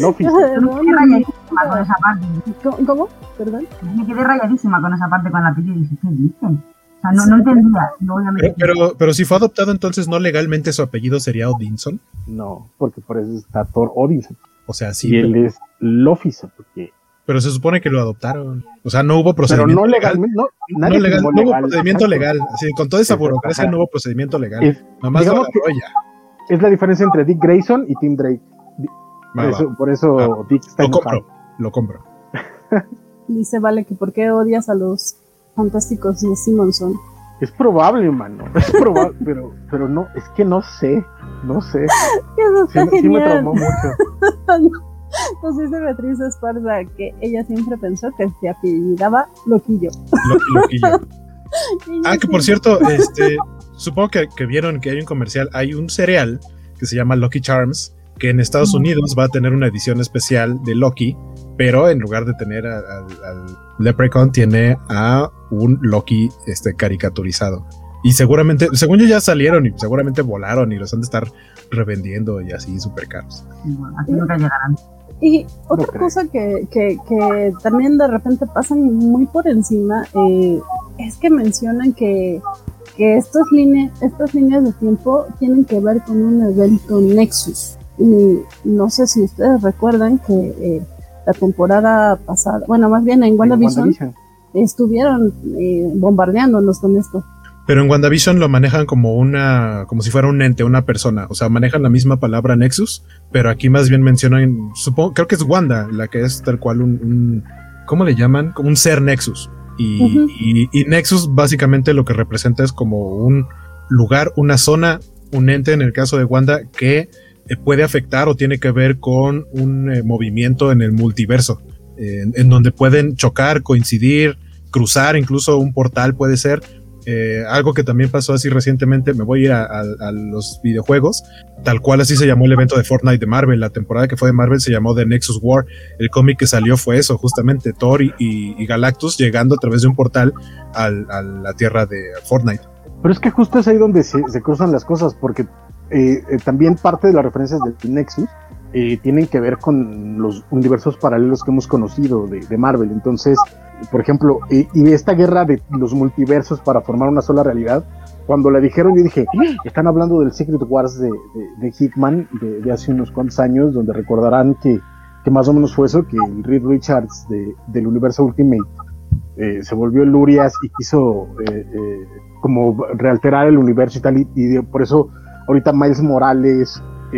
Speaker 1: ¿Cómo? ¿Perdón?
Speaker 2: Me quedé rayadísima con esa parte con la apellido y dije, ¿qué dicen? O sea, no, no entendía. No,
Speaker 4: pero, pero, pero si fue adoptado, entonces no legalmente su apellido sería Odinson.
Speaker 3: No, porque por eso está Thor Odinson.
Speaker 4: O sea, sí.
Speaker 3: Y pero... él es Lofison, porque...
Speaker 4: Pero se supone que lo adoptaron. O sea, no hubo procedimiento
Speaker 3: pero no legalmente,
Speaker 4: legal.
Speaker 3: No, nadie
Speaker 4: no, legal, no
Speaker 3: legal,
Speaker 4: hubo procedimiento legal. Así, con toda esa burocracia no hubo procedimiento legal. Es,
Speaker 3: Nomás lo agarró ya. Es la diferencia entre Dick Grayson y Tim Drake. Por va, eso, va. Por eso ah, Dick está
Speaker 4: Lo enojado. compro, lo compro.
Speaker 1: Dice, Vale, que por qué odias a los Fantásticos de Simonson.
Speaker 3: Es probable, mano, es probable, pero, pero no, es que no sé, no sé.
Speaker 1: Eso está
Speaker 3: sí,
Speaker 1: genial.
Speaker 3: Sí me traumó mucho.
Speaker 1: Nos dice Beatriz Esparza que ella siempre pensó que se apellidaba Loquillo.
Speaker 4: Loqui, Loquillo. Ah, que por cierto, este, supongo que, que vieron que hay un comercial, hay un cereal que se llama Lucky Charms, que en Estados Unidos va a tener una edición especial de Loki, pero en lugar de tener a, a, al Leprechaun, tiene a un Loki este, caricaturizado. Y seguramente, según yo ya salieron y seguramente volaron y los han de estar revendiendo y así súper caros.
Speaker 2: Bueno, así nunca llegarán.
Speaker 1: Y otra no cosa que, que, que también de repente pasan muy por encima eh, es que mencionan que, que estos line, estas líneas de tiempo tienen que ver con un evento Nexus. Y no sé si ustedes recuerdan que eh, la temporada pasada, bueno, más bien en WandaVision, WandaVision. estuvieron eh, bombardeándonos con esto.
Speaker 4: Pero en WandaVision lo manejan como una, como si fuera un ente, una persona, o sea, manejan la misma palabra Nexus, pero aquí más bien mencionan, supongo, creo que es Wanda, la que es tal cual un, un ¿cómo le llaman? Como un ser Nexus. Y, uh-huh. y, y Nexus básicamente lo que representa es como un lugar, una zona, un ente en el caso de Wanda que eh, puede afectar o tiene que ver con un eh, movimiento en el multiverso, eh, en, en donde pueden chocar, coincidir, cruzar, incluso un portal puede ser. Eh, algo que también pasó así recientemente, me voy a ir a, a, a los videojuegos, tal cual así se llamó el evento de Fortnite de Marvel, la temporada que fue de Marvel se llamó The Nexus War, el cómic que salió fue eso, justamente Thor y, y, y Galactus llegando a través de un portal al, a la tierra de Fortnite.
Speaker 3: Pero es que justo es ahí donde se, se cruzan las cosas, porque eh, eh, también parte de las referencias del Nexus eh, tienen que ver con los universos paralelos que hemos conocido de, de Marvel. Entonces, por ejemplo, eh, y esta guerra de los multiversos para formar una sola realidad, cuando la dijeron yo dije, están hablando del Secret Wars de, de, de Hickman de, de hace unos cuantos años, donde recordarán que, que más o menos fue eso, que el Reed Richards de, del universo Ultimate eh, se volvió Lurias y quiso eh, eh, como realterar el universo y tal, y, y por eso ahorita Miles Morales,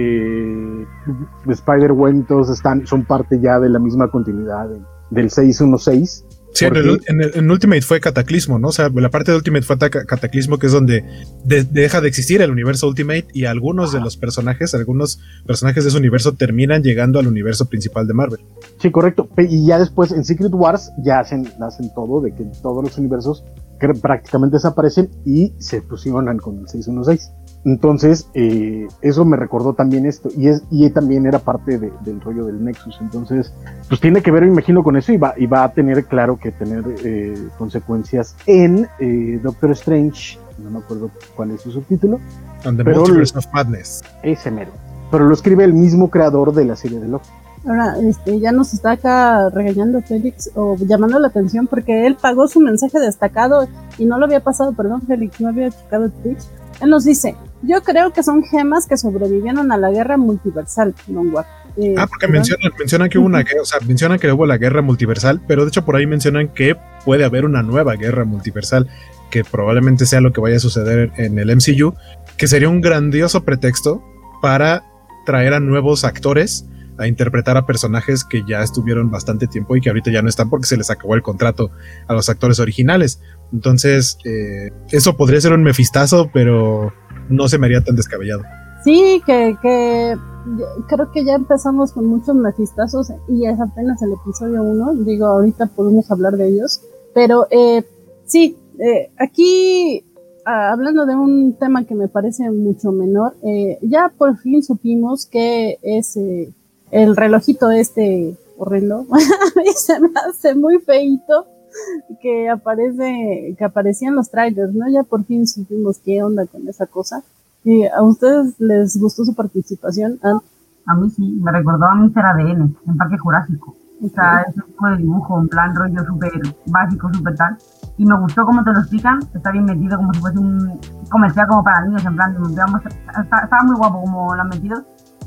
Speaker 3: eh, Spider-Man, todos están, son parte ya de la misma continuidad de, del seis uno seis.
Speaker 4: Sí, en, el, en, el, en Ultimate fue Cataclismo, ¿no? O sea, la parte de Ultimate fue Cataclismo, que es donde de, deja de existir el universo Ultimate y algunos de los personajes, algunos personajes de ese universo terminan llegando al universo principal de Marvel.
Speaker 3: Sí, correcto. Y ya después en Secret Wars ya hacen, hacen todo, de que todos los universos que prácticamente desaparecen y se fusionan con el seis uno seis. Entonces, eh, eso me recordó también esto, y es y también era parte de, del rollo del Nexus. Entonces, pues tiene que ver, me imagino, con eso, y va, y va a tener, claro, que tener eh, consecuencias en eh, Doctor Strange, no me acuerdo cuál es su subtítulo.
Speaker 4: And the Multiverse of Madness.
Speaker 3: Ese mero. Pero lo escribe el mismo creador de la serie de Loki.
Speaker 1: Ahora, este, ya nos está acá regañando Félix, o llamando la atención, porque él pagó su mensaje destacado y no lo había pasado, perdón, Félix, no había checado Twitch. Él nos dice, yo creo que son gemas que sobrevivieron a la guerra multiversal, Longwar. Eh,
Speaker 4: ah, porque mencionan, mencionan que hubo una guerra, o sea, mencionan que hubo la guerra multiversal, pero de hecho por ahí mencionan que puede haber una nueva guerra multiversal, que probablemente sea lo que vaya a suceder en el M C U, que sería un grandioso pretexto para traer a nuevos actores a interpretar a personajes que ya estuvieron bastante tiempo y que ahorita ya no están porque se les acabó el contrato a los actores originales. Entonces, eh, eso podría ser un mefistazo, pero no se me haría tan descabellado.
Speaker 1: Sí, que, que creo que ya empezamos con muchos mefistazos y es apenas el episodio uno. Digo, ahorita podemos hablar de ellos, pero eh, sí, eh, aquí ah, hablando de un tema que me parece mucho menor, eh, ya por fin supimos que es eh, el relojito este horrendo. A mí se me hace muy feito que aparece, que aparecía en los trailers, ¿no? Ya por fin supimos qué onda con esa cosa. ¿Y a ustedes les gustó su participación? ¿Ah?
Speaker 2: A mí sí, me recordó a míster A D N en Parque Jurásico. O sea, ese tipo de dibujo, en plan rollo súper básico, súper tal. Y me gustó cómo te lo explican, está bien metido, como si fuese un comercial como para niños, en plan, digamos, está, estaba muy guapo como lo han metido.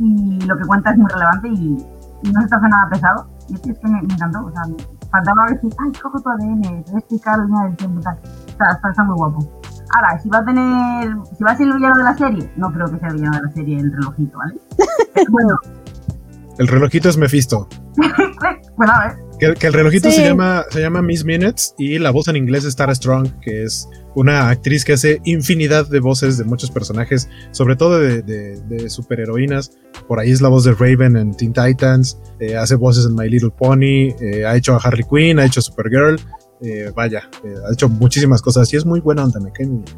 Speaker 2: Y lo que cuenta es muy relevante y, y no se te hace nada pesado. Y es que, es que me, me encantó, o sea, faltaba decir, ay, cojo tu A D N, te voy a explicar la línea del tiempo y tal. Está, está, está muy guapo. Ahora, si va a tener, si va a ser el villano de la serie, no creo que sea el villano de la serie el relojito, ¿vale? Bueno.
Speaker 4: El relojito es Mephisto.
Speaker 2: Bueno, a ver.
Speaker 4: Que, que el relojito
Speaker 1: sí.
Speaker 4: se llama se llama Miss Minutes y la voz en inglés es Tara Strong, que es una actriz que hace infinidad de voces de muchos personajes, sobre todo de, de, de superheroínas. Por ahí es la voz de Raven en Teen Titans, eh, hace voces en My Little Pony, eh, ha hecho a Harley Quinn, ha hecho a Supergirl, eh, vaya, eh, ha hecho muchísimas cosas y es muy buena onda, me cae muy bien.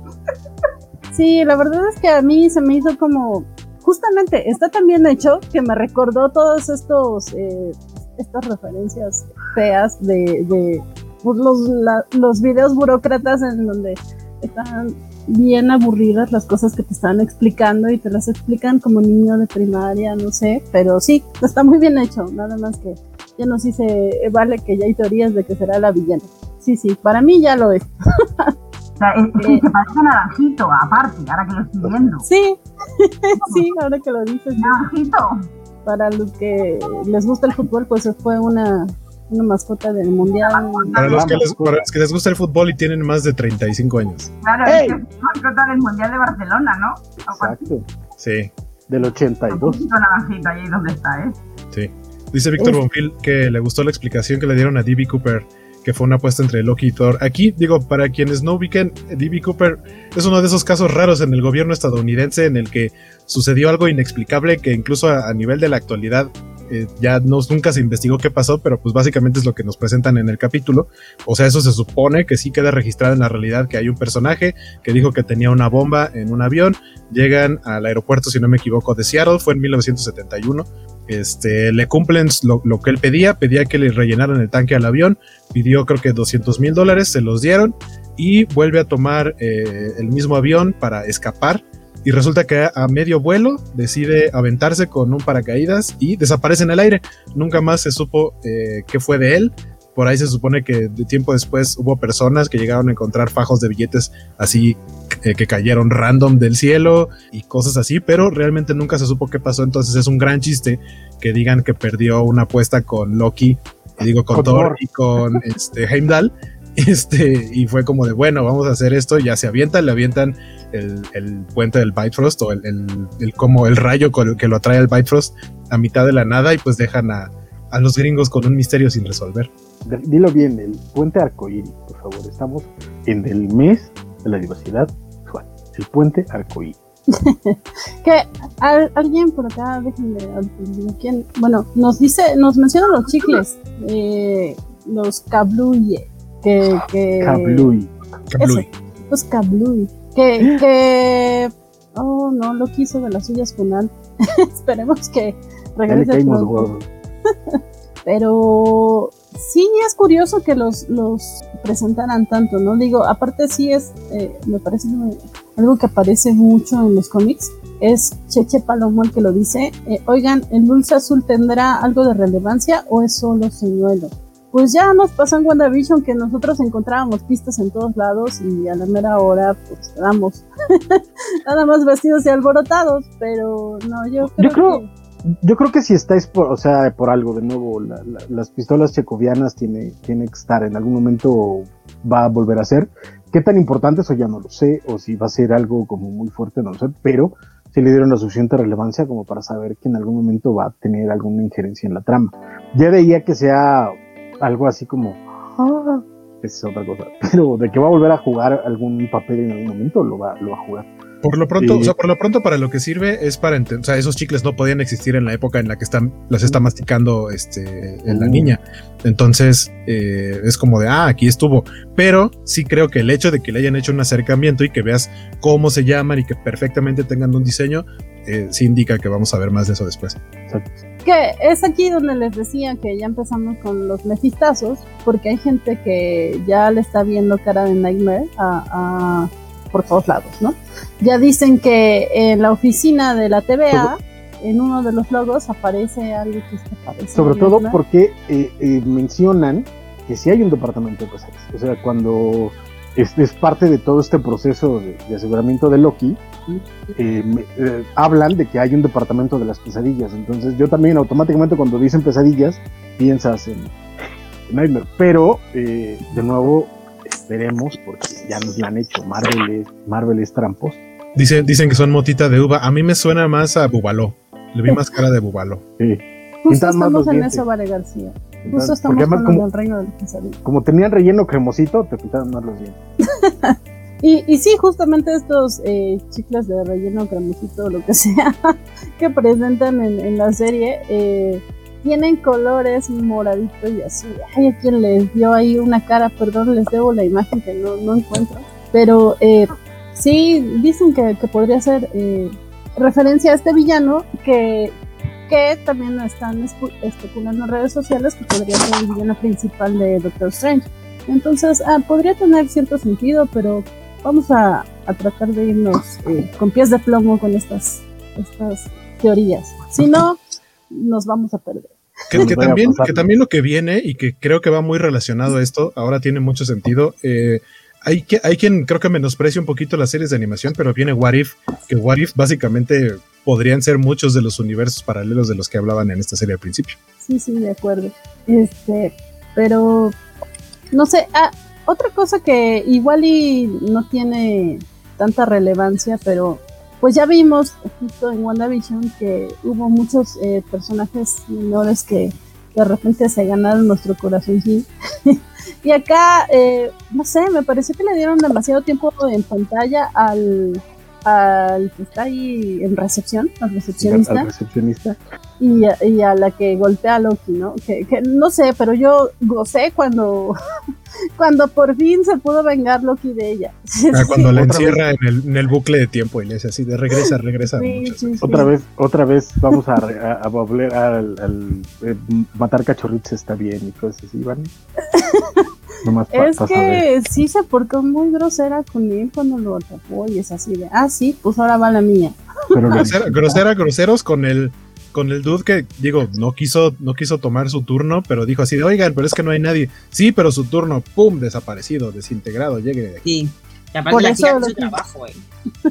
Speaker 1: Sí, la verdad es que a mí se me hizo como, justamente, está tan bien hecho que me recordó todos estos, eh, estas referencias feas de, de pues, los, la, los videos burócratas en donde están bien aburridas las cosas que te están explicando y te las explican como niño de primaria, no sé, pero sí, está muy bien hecho, nada más que ya nos dice, vale, que ya hay teorías de que será la villana. Sí, sí, para mí ya lo es.
Speaker 2: O sea, es, es que se parece naranjito, aparte, ahora que lo estoy viendo.
Speaker 1: Sí, sí, ahora que lo dices.
Speaker 2: Naranjito.
Speaker 1: Para los que les gusta el fútbol, pues fue una, una mascota del mundial.
Speaker 4: Para los, que les, para los que les gusta el fútbol y tienen más de treinta y cinco años.
Speaker 2: Claro, hey. Es que es mascota del mundial de Barcelona, ¿no?
Speaker 3: Exacto.
Speaker 4: Sí.
Speaker 3: Del ochenta y dos.
Speaker 2: Un naranjito ahí donde está, ¿eh?
Speaker 4: Sí. Dice Víctor Bonfil que le gustó la explicación que le dieron a D B Cooper, que fue una apuesta entre Loki y Thor. Aquí, digo, para quienes no ubiquen, D B Cooper es uno de esos casos raros en el gobierno estadounidense en el que sucedió algo inexplicable que incluso a, a nivel de la actualidad eh, ya no, nunca se investigó qué pasó, pero pues básicamente es lo que nos presentan en el capítulo. O sea, eso se supone que sí queda registrado en la realidad, que hay un personaje que dijo que tenía una bomba en un avión, llegan al aeropuerto, si no me equivoco, de Seattle, fue en mil novecientos setenta y uno, este, le cumplen lo, lo que él pedía, pedía que le rellenaran el tanque al avión, pidió creo que doscientos mil dólares, se los dieron y vuelve a tomar eh, el mismo avión para escapar y resulta que a, a medio vuelo decide aventarse con un paracaídas y desaparece en el aire. Nunca más se supo eh, qué fue de él. Por ahí se supone que de tiempo después hubo personas que llegaron a encontrar fajos de billetes así eh, que cayeron random del cielo y cosas así, pero realmente nunca se supo qué pasó. Entonces es un gran chiste que digan que perdió una apuesta con Loki, y digo con, con Thor, Thor y con este, Heimdall, este, y fue como de bueno, vamos a hacer esto. Ya se avientan, le avientan el, el puente del Bifrost o el, el, el, como el rayo con el que lo atrae al Bifrost a mitad de la nada y pues dejan a, a los gringos con un misterio sin resolver.
Speaker 3: Dilo bien, el puente arcoíris, por favor. Estamos en el mes de la diversidad sexual. El puente arcoíris.
Speaker 1: Que al, alguien por acá, déjenme, ¿quién? Bueno, nos dice, nos menciona los chicles, eh, los Kabluye, que, que
Speaker 3: Kabluy.
Speaker 4: Kabluy.
Speaker 1: Los Kabluy, que, que, oh no, lo quiso de las suyas con Al. Esperemos que regrese pronto. Pero sí es curioso que los, los presentaran tanto, ¿no? Digo, aparte sí es, eh, me parece muy, algo que aparece mucho en los cómics, es Cheche Palomo el que lo dice, eh, oigan, ¿el dulce azul tendrá algo de relevancia o es solo señuelo? Pues ya nos pasó en WandaVision que nosotros encontrábamos pistas en todos lados y a la mera hora pues quedamos nada más vestidos y alborotados, pero no, yo creo,
Speaker 3: yo creo...
Speaker 1: que...
Speaker 3: Yo creo que si estáis por, o sea, por algo, de nuevo, la, la, las pistolas checovianas tiene, tiene que estar, en algún momento va a volver a ser. ¿Qué tan importante eso ya no lo sé? O si va a ser algo como muy fuerte, no lo sé, pero sí le dieron la suficiente relevancia como para saber que en algún momento va a tener alguna injerencia en la trama. Ya veía que sea algo así como, ah, es otra cosa, pero de que va a volver a jugar algún papel en algún momento, lo va, lo va a jugar.
Speaker 4: Por lo pronto,
Speaker 3: sí.
Speaker 4: o sea, por lo pronto para lo que sirve es para entender, o sea, esos chicles no podían existir en la época en la que están, las está masticando este, en la niña. Entonces, eh, es como de, ah, aquí estuvo. Pero sí creo que el hecho de que le hayan hecho un acercamiento y que veas cómo se llaman y que perfectamente tengan un diseño, eh, sí indica que vamos a ver más de eso después.
Speaker 3: Exacto.
Speaker 1: Que es aquí donde les decía que ya empezamos con los mefistazos, porque hay gente que ya le está viendo cara de Nightmare a... a por todos lados, ¿no? Ya dicen que en la oficina de la T V A, en uno de los logos aparece algo que se parece.
Speaker 3: Sobre todo porque eh, eh, mencionan que sí hay un departamento de pesadillas. O sea, cuando es, es parte de todo este proceso de, de aseguramiento de Loki, eh, eh, hablan de que hay un departamento de las pesadillas. Entonces yo también automáticamente cuando dicen pesadillas, piensas en, en Nightmare. Pero, eh, de nuevo... Esperemos, porque ya nos la han hecho. Marvel es, Marvel es tramposo.
Speaker 4: Dicen, dicen que son motita de uva. A mí me suena más a Bubaló. Le vi más cara de Bubaló.
Speaker 3: Sí.
Speaker 1: Justo estamos en eso, Vale García. Justo Entonces, estamos con como, el reino del pesadilla.
Speaker 3: Como tenían relleno cremosito, te quitaron más los dientes.
Speaker 1: y, y sí, justamente estos eh, chicles de relleno cremosito, lo que sea, que presentan en, en la serie, eh, tienen colores moradito y azul. Ay, a quien les dio ahí una cara, perdón, les debo la imagen que no, no encuentro. Pero eh, sí, dicen que, que podría ser eh, referencia a este villano que, que también están espu- especulando en redes sociales que podría ser el villano principal de Doctor Strange. Entonces, ah, podría tener cierto sentido, pero vamos a, a tratar de irnos eh, con pies de plomo con estas, estas teorías. Si no, nos vamos a perder.
Speaker 4: Que, que, también, que también lo que viene y que creo que va muy relacionado a esto, ahora tiene mucho sentido. Eh, hay, que, hay quien creo que menosprecia un poquito las series de animación, pero viene What If, que What If básicamente podrían ser muchos de los universos paralelos de los que hablaban en esta serie al principio.
Speaker 1: Sí, sí, de acuerdo. Este, pero no sé, ah, otra cosa que igual y no tiene tanta relevancia, pero pues ya vimos justo en WandaVision que hubo muchos eh, personajes menores que de repente se ganaron nuestro corazoncín. Y acá, eh, no sé, me pareció que le dieron demasiado tiempo en pantalla al, al que está ahí en recepción, al recepcionista.
Speaker 3: Al recepcionista.
Speaker 1: Y a, y a la que golpea a Loki, ¿no? Que, que no sé, pero yo gocé cuando, cuando por fin se pudo vengar Loki de ella.
Speaker 4: Ah, cuando sí, la encierra en el, en el bucle de tiempo y le dice así de regresa, regresa.
Speaker 1: Sí, sí, sí.
Speaker 3: Otra vez, otra vez vamos a, a, a volver al, al eh, matar cachorritos está bien y cosas así, ¿vale? Nomás pa-
Speaker 1: Es
Speaker 3: pa saber.
Speaker 1: que sí se portó muy grosera con él cuando lo atrapó y es así de, ah, sí, pues ahora va la mía.
Speaker 3: Pero lo
Speaker 4: Grosera, grosera, groseros con el con el dude que, digo, no quiso, no quiso tomar su turno, pero dijo así de, oigan, pero es que no hay nadie. Sí, pero su turno, pum, desaparecido, desintegrado, llegue de aquí.
Speaker 5: Sí. Y aparte
Speaker 1: Por
Speaker 5: la
Speaker 1: eso
Speaker 5: chica
Speaker 1: lo
Speaker 5: hizo su
Speaker 1: que-
Speaker 5: trabajo, eh.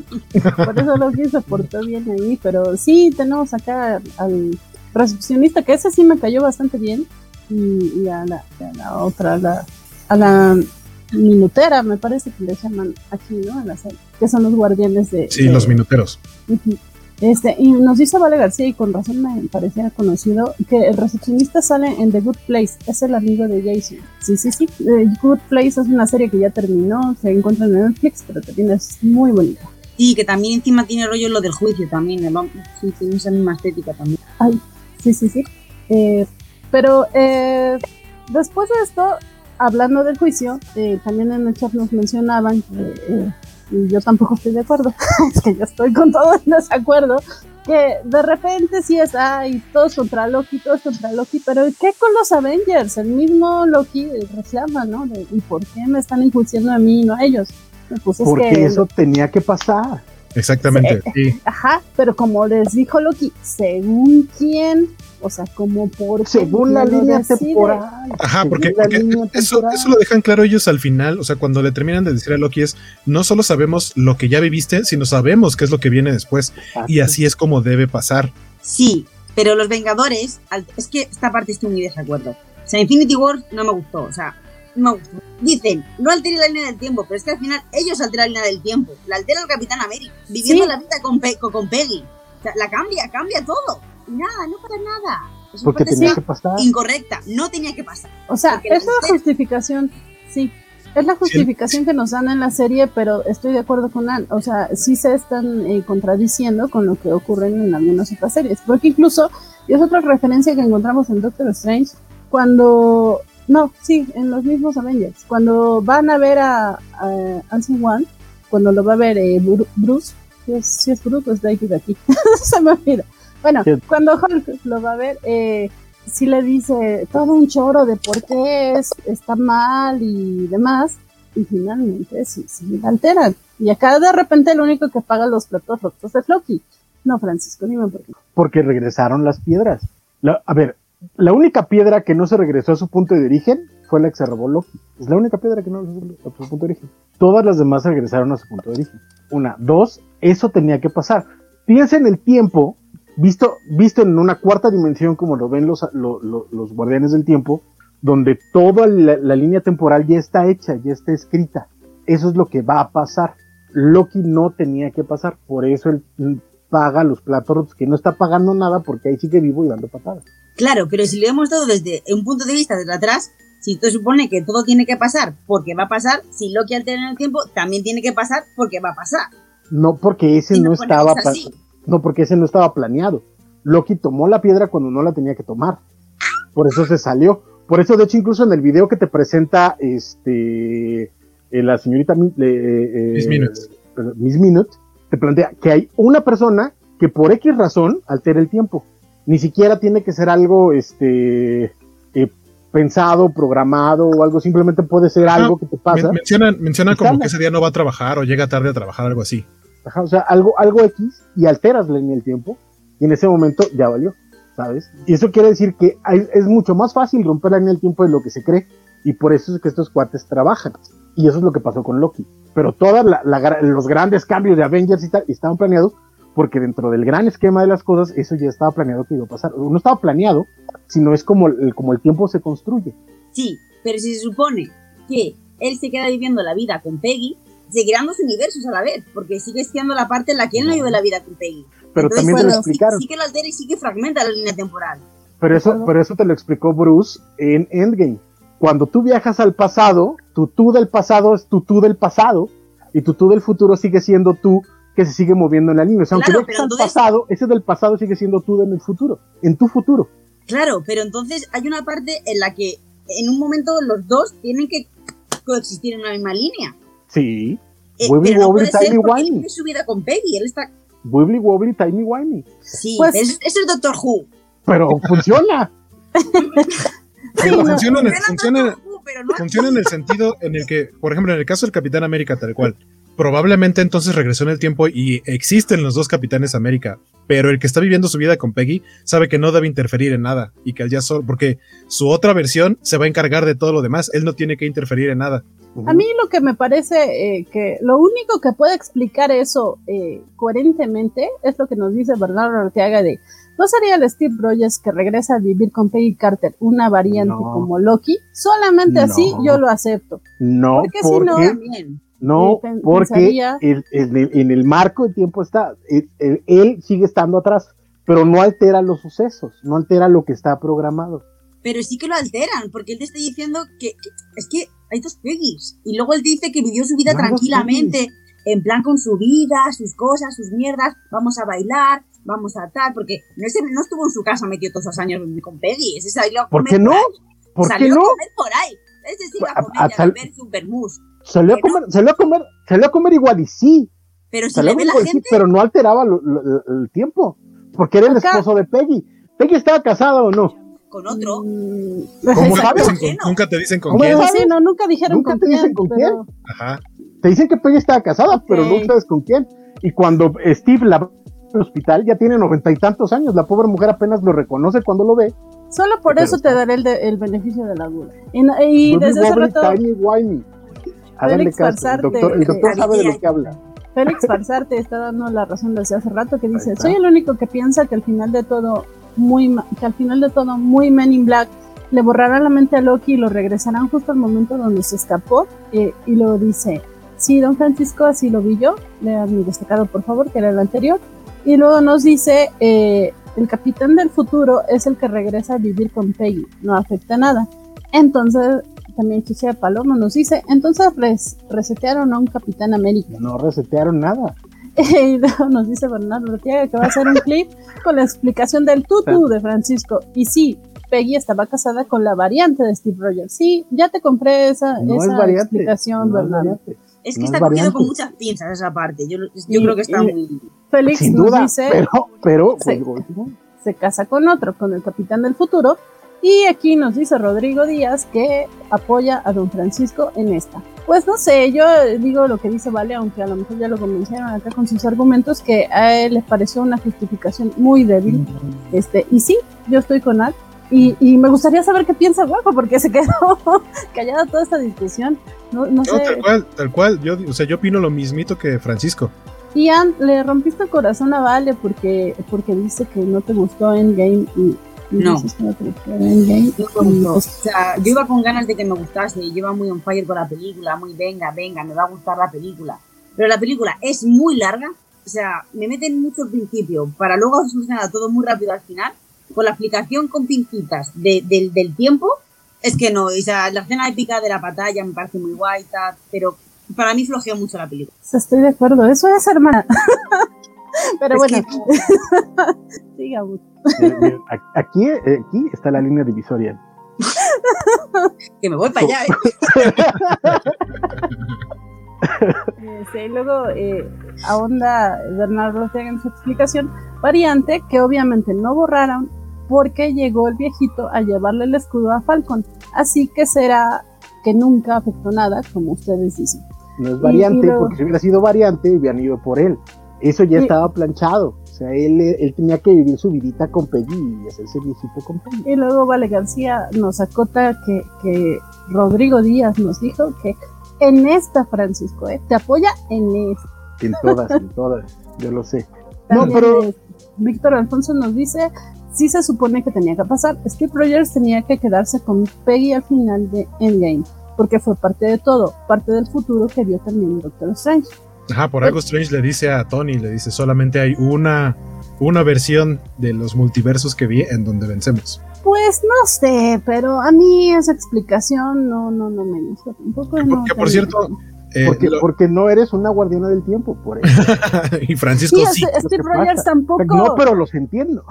Speaker 1: Por eso Loki se portó bien ahí, pero sí tenemos acá al recepcionista, que ese sí me cayó bastante bien, y, y a, la, a la otra, a la, a la minutera, me parece que le llaman aquí, ¿no? En la serie, que son los guardianes de...
Speaker 4: Sí,
Speaker 1: de-
Speaker 4: los minuteros.
Speaker 1: Ujú. Este, y nos dice Vale García, y con razón me parecía conocido, que el recepcionista sale en The Good Place, es el amigo de Jason. Sí, sí, sí. The Good Place es una serie que ya terminó, se encuentra en Netflix, pero también es muy bonita.
Speaker 5: Sí, que también encima tiene rollo lo del juicio también. El hombre, sí, tiene esa misma estética también.
Speaker 1: Ay, sí, sí, sí. Eh, pero eh, después de esto, hablando del juicio, eh, también en el chat nos mencionaban que, eh, y yo tampoco estoy de acuerdo, es que yo estoy con todo en desacuerdo, que de repente sí es, ay, todos contra Loki, todos contra Loki, pero ¿qué con los Avengers? El mismo Loki reclama, ¿no? De, ¿y por qué me están enjuiciando a mí y no a ellos? Pues es
Speaker 3: Porque
Speaker 1: que,
Speaker 3: eso tenía que pasar.
Speaker 4: Exactamente, sí.
Speaker 1: ajá, pero como les dijo Loki, según quién, o sea, como por qué,
Speaker 3: Según la
Speaker 1: ¿quién lo
Speaker 3: línea
Speaker 1: decide?
Speaker 3: temporal.
Speaker 4: Ajá,
Speaker 3: según
Speaker 4: porque,
Speaker 3: la
Speaker 4: porque
Speaker 3: línea
Speaker 4: eso,
Speaker 3: temporal.
Speaker 4: eso lo dejan claro ellos al final, o sea, cuando le terminan de decir a Loki es, no solo sabemos lo que ya viviste, sino sabemos qué es lo que viene después,
Speaker 3: Exacto.
Speaker 4: y así es como debe pasar.
Speaker 5: Sí, pero los Vengadores, al- es que esta parte estoy muy de desacuerdo. O sea, Infinity War no me gustó, o sea, no me gustó. Dicen, no altere la línea del tiempo, pero es que al final ellos alteran la línea del tiempo. La altera el Capitán América, viviendo
Speaker 1: Sí.
Speaker 5: la vida con, Pe- con, con Peggy. O sea, la cambia, cambia todo. Y nada, no pasa nada. Es una
Speaker 3: Porque
Speaker 5: parte
Speaker 3: tenía que pasar.
Speaker 5: incorrecta, no tenía que pasar.
Speaker 1: O sea,
Speaker 5: Porque la
Speaker 1: es la
Speaker 5: altera.
Speaker 1: justificación, sí, es la justificación que nos dan en la serie, pero estoy de acuerdo con Ann, o sea, sí se están eh, contradiciendo con lo que ocurre en algunas otras series, porque incluso, y es otra referencia que encontramos en Doctor Strange, cuando, no, sí, en los mismos Avengers, cuando van a ver a, a Ancient One, cuando lo va a ver eh, Bru- Bruce, si es, si es Bruce o es David aquí, se me olvida. Bueno,
Speaker 3: Sí.
Speaker 1: cuando Hulk lo va a ver, eh, sí le dice todo un choro de por qué es, está mal y demás, y finalmente sí, sí la alteran. Y acá de repente el único que paga los platos rotos es Loki. No, Francisco, dime por qué.
Speaker 3: Porque regresaron las piedras. La- a ver, la única piedra que no se regresó a su punto de origen fue la que se robó Loki. Es la única piedra que no regresó a su punto de origen. Todas las demás regresaron a su punto de origen. Una, dos, eso tenía que pasar. Piensa en el tiempo, visto, visto en una cuarta dimensión como lo ven los, lo- lo- los guardianes del tiempo, donde toda la, la línea temporal ya está hecha, ya está escrita. Eso es lo que va a pasar. Loki no tenía que pasar, por eso él mm, paga los platos rotos, que no está pagando nada porque ahí sigue vivo y dando patadas.
Speaker 5: Claro, pero si lo vemos todo desde un punto de vista desde atrás, si tú supone que todo tiene que pasar porque va a pasar, si Loki altera en el tiempo, también tiene que pasar porque va a pasar.
Speaker 3: No porque ese
Speaker 5: Si
Speaker 3: no
Speaker 5: nos ponemos
Speaker 3: estaba pa-
Speaker 5: así.
Speaker 3: no porque ese no estaba planeado. Loki tomó la piedra cuando no la tenía que tomar. Por eso se salió. Por eso, de hecho, incluso en el video que te presenta este eh, la señorita Mi- eh, eh,
Speaker 4: Miss Minutes.
Speaker 3: perdón, Miss Minutes, te plantea que hay una persona que por X razón altera el tiempo. Ni siquiera tiene que ser algo este eh, pensado, programado o algo, simplemente puede ser algo que te pasa.
Speaker 4: Men- mencionan mencionan
Speaker 3: Y
Speaker 4: como
Speaker 3: sale.
Speaker 4: que ese día no va a trabajar o llega tarde a trabajar, algo así.
Speaker 3: Ajá, o sea, algo, algo X y alteras la línea del tiempo y en ese momento ya valió, ¿sabes? Y eso quiere decir que hay- es mucho más fácil romper la línea del tiempo de lo que se cree y por eso es que estos cuates trabajan y eso es lo que pasó con Loki. Pero todos los grandes cambios de Avengers y tal estaban planeados porque dentro del gran esquema de las cosas eso ya estaba planeado que iba a pasar. No estaba planeado, sino es como el, como el tiempo se construye.
Speaker 5: Sí, pero si se supone que él se queda viviendo la vida con Peggy, seguirán dos universos a la vez, porque sigue siendo la parte en la que él no vive la vida con Peggy.
Speaker 3: Pero
Speaker 5: Entonces,
Speaker 3: también te lo
Speaker 5: bueno,
Speaker 3: explicaron.
Speaker 5: Sí, sí que lo altera y sí que fragmenta la línea temporal.
Speaker 3: Pero eso, pero eso te lo explicó Bruce en Endgame. Cuando tú viajas al pasado, tu tú del pasado es tu tú del pasado, y tu tú del futuro sigue siendo tú que se sigue moviendo en la línea. O sea, aunque
Speaker 5: Claro,
Speaker 3: viajes
Speaker 5: pero
Speaker 3: al
Speaker 5: entonces-
Speaker 3: pasado, ese del pasado sigue siendo tú en el futuro, en tu futuro.
Speaker 5: Claro, pero entonces hay una parte en la que en un momento los dos tienen que coexistir en una misma línea.
Speaker 3: Sí.
Speaker 5: Eh,
Speaker 3: Wibbly
Speaker 5: pero no
Speaker 3: wobbly,
Speaker 5: puede ser
Speaker 3: timey
Speaker 5: porque él
Speaker 3: wimey.
Speaker 5: vive su vida con Peggy, él está...
Speaker 3: Wibbly wobbly, timey wimey.
Speaker 5: Sí,
Speaker 1: Pues-
Speaker 5: es, es el Doctor Who.
Speaker 3: Pero funciona.
Speaker 1: Sí,
Speaker 4: Pero
Speaker 1: no,
Speaker 4: funciona, en el-
Speaker 5: Era
Speaker 4: funciona,
Speaker 5: Doctor Who, pero no.
Speaker 4: Funciona en el sentido en el que, por ejemplo, en el caso del Capitán América, tal cual, probablemente entonces regresó en el tiempo y existen los dos Capitanes América, pero el que está viviendo su vida con Peggy sabe que no debe interferir en nada y que él ya solo, porque su otra versión se va a encargar de todo lo demás, él no tiene que interferir en nada.
Speaker 1: A mí lo que me parece eh, que lo único que puede explicar eso eh, coherentemente es lo que nos dice Bernardo Ortega de ¿no sería el Steve Rogers que regresa a vivir con Peggy Carter una variante
Speaker 3: no.
Speaker 1: como Loki? Solamente
Speaker 3: no.
Speaker 1: así yo lo acepto.
Speaker 3: No,
Speaker 1: porque,
Speaker 3: porque,
Speaker 1: si no,
Speaker 5: También.
Speaker 3: no,
Speaker 1: eh,
Speaker 3: porque
Speaker 1: pensaría...
Speaker 3: el, el, el, en el marco de tiempo está, el, el, él sigue estando atrás, pero no altera los sucesos, no altera lo que está programado.
Speaker 5: Pero sí que lo alteran, porque él te está diciendo que, que es que hay dos Peggys. Y luego él te dice que vivió su vida
Speaker 3: No,
Speaker 5: tranquilamente, en plan con su vida, sus cosas, sus mierdas, vamos a bailar, vamos a tal, porque no, es, no estuvo en su casa metido todos esos años con Peggy, ese salió a
Speaker 3: ¿Por
Speaker 5: comer
Speaker 3: qué no?
Speaker 5: por ahí.
Speaker 3: ¿Por
Speaker 5: Salió
Speaker 3: qué no?
Speaker 5: a comer por ahí. Ese sí iba a comer
Speaker 3: A- a
Speaker 5: y a
Speaker 3: sal-
Speaker 5: beber su vermouth.
Speaker 3: Salió a
Speaker 5: ¿Que no?
Speaker 3: comer, salió a comer, salió a comer igual y sí,
Speaker 5: Pero si
Speaker 3: salió
Speaker 5: le
Speaker 3: a
Speaker 5: ve
Speaker 3: comer
Speaker 5: la
Speaker 3: igual y sí,
Speaker 5: gente,
Speaker 3: pero no alteraba lo- lo- lo- el tiempo, porque era el
Speaker 1: Acá-
Speaker 3: esposo de Peggy. ¿Peggy estaba casada o no?
Speaker 5: con otro.
Speaker 1: Mm,
Speaker 3: ¿Cómo
Speaker 4: Nunca,
Speaker 3: sabes?
Speaker 4: te dicen con, nunca te dicen con
Speaker 3: ¿Cómo
Speaker 4: quién.
Speaker 3: sabes?
Speaker 1: sí, no, nunca dijeron
Speaker 3: Nunca
Speaker 1: con
Speaker 3: te
Speaker 1: quién,
Speaker 3: dicen con
Speaker 1: pero...
Speaker 4: Ajá.
Speaker 3: Te dicen que Peggy estaba casada,
Speaker 1: Ok.
Speaker 3: pero no sabes con quién. Y cuando Steve la va al hospital, ya tiene noventa y tantos años, la pobre mujer apenas lo reconoce cuando lo ve.
Speaker 1: Solo por
Speaker 3: Pero
Speaker 1: eso
Speaker 3: está-
Speaker 1: te daré el, de- el beneficio de la duda. Y, no- y
Speaker 3: Wobbly,
Speaker 1: desde hace
Speaker 3: wobbly,
Speaker 1: rato,
Speaker 3: tiny, whiny. Háganle
Speaker 1: Félix
Speaker 3: caso, el
Speaker 1: Farsarte,
Speaker 3: doctor, el doctor
Speaker 5: eh,
Speaker 3: sabe de lo
Speaker 5: David,
Speaker 3: que habla.
Speaker 1: Félix Farsarte está dando la razón desde hace rato que
Speaker 3: Ahí
Speaker 1: dice,
Speaker 3: está.
Speaker 1: soy el único que piensa que al final de todo, muy ma- que al final de todo, muy Men in Black le borrarán la mente a Loki y lo regresarán justo al momento donde se escapó, eh, y luego dice, sí, don Francisco, así lo vi yo, lean mi destacado por favor, que era el anterior, y luego nos dice, eh, el capitán del futuro es el que regresa a vivir con Peggy, no afecta nada. Entonces, también Chicha Paloma nos dice, entonces res- resetearon a un Capitán América.
Speaker 3: No resetearon nada.
Speaker 1: Y luego nos dice Bernardo Ortega que va a hacer un clip con la explicación del tutu de Francisco. Y sí, Peggy estaba casada con la variante de Steve Rogers. Sí, ya te compré esa,
Speaker 3: No
Speaker 1: esa
Speaker 3: es variante.
Speaker 1: explicación,
Speaker 3: no es
Speaker 1: Bernardo.
Speaker 3: variante.
Speaker 5: Es que
Speaker 3: No
Speaker 5: está
Speaker 3: es
Speaker 5: cogido
Speaker 3: variante.
Speaker 5: con muchas pinzas esa parte. Yo, yo
Speaker 1: Y-
Speaker 5: creo que está
Speaker 1: y-
Speaker 5: muy...
Speaker 1: Félix
Speaker 3: Sin
Speaker 1: nos
Speaker 3: duda,
Speaker 1: dice,
Speaker 3: pero, pero
Speaker 1: Sí.
Speaker 3: pues,
Speaker 1: se casa con otro, con el Capitán del Futuro. Y aquí nos dice Rodrigo Díaz que apoya a don Francisco en esta. Pues no sé, yo digo lo que dice Vale, aunque a lo mejor ya lo convencieron acá con sus argumentos, que a él le pareció una justificación muy débil. Este, y sí, yo estoy con Al. Y, y me gustaría saber qué piensa Guapo, porque se quedó callada toda esta discusión. No, no
Speaker 4: No,
Speaker 1: sé.
Speaker 4: tal cual, tal cual. Yo, o sea, yo opino lo mismito que Francisco.
Speaker 1: Ian, le rompiste el corazón a Vale porque, porque dice que no te gustó Endgame y, y
Speaker 5: No.
Speaker 1: dices que no te gustó Endgame.
Speaker 5: No me gustó.
Speaker 1: Pues,
Speaker 5: O sea, yo iba con ganas de que me gustase, yo iba muy on fire con la película, muy venga, venga, me va a gustar la película. Pero la película es muy larga, o sea, me meten mucho al principio para luego solucionar todo muy rápido al final, con la explicación con pincitas de, del- del tiempo, es que no, o sea, la escena épica de la batalla me parece muy guay, tal, pero para mí flojeó mucho la película.
Speaker 1: estoy de acuerdo, eso es, hermana. Pero
Speaker 5: Es
Speaker 1: bueno,
Speaker 5: que-
Speaker 1: sigamos.
Speaker 3: Miren, miren, aquí, eh, aquí está la línea divisoria.
Speaker 5: Que me voy para allá, ¿eh?
Speaker 1: Este, y luego eh, ahonda Bernardo Ortega en su explicación, variante que obviamente no borraron porque llegó el viejito a llevarle el escudo a Falcon, así que será que nunca afectó nada, como ustedes dicen.
Speaker 3: No es variante,
Speaker 1: Y- y luego-
Speaker 3: porque si hubiera sido variante, hubieran ido por él. Eso ya
Speaker 1: Y-
Speaker 3: estaba planchado. O sea, él, él tenía que vivir su vidita con Peggy y hacerse viejito con Peggy.
Speaker 1: Y luego Vale García nos acota que, que Rodrigo Díaz nos dijo que en esta, Francisco, ¿eh? Te apoya en esta.
Speaker 3: En todas, en todas. Yo lo sé. No,
Speaker 1: También,
Speaker 3: pero
Speaker 1: eh, Víctor Alfonso nos dice, sí se supone que tenía que pasar. Steve Rogers tenía que quedarse con Peggy al final de Endgame, porque fue parte de todo, parte del futuro que vio también Doctor Strange.
Speaker 4: Ajá, por algo Strange le dice a Tony, le dice, solamente hay una, una versión de los multiversos que vi en donde vencemos.
Speaker 1: Pues no sé, pero a mí esa explicación no, no, no me gusta tampoco.
Speaker 4: Que
Speaker 1: no
Speaker 4: por, que por
Speaker 1: termina.
Speaker 4: cierto, eh,
Speaker 3: porque,
Speaker 4: lo-
Speaker 3: porque no eres una guardiana del tiempo, por eso.
Speaker 4: y Francisco
Speaker 1: Sí,
Speaker 4: sí.
Speaker 1: este- Steve
Speaker 3: lo que
Speaker 1: Rogers
Speaker 3: pasa.
Speaker 1: tampoco.
Speaker 3: No, pero los entiendo.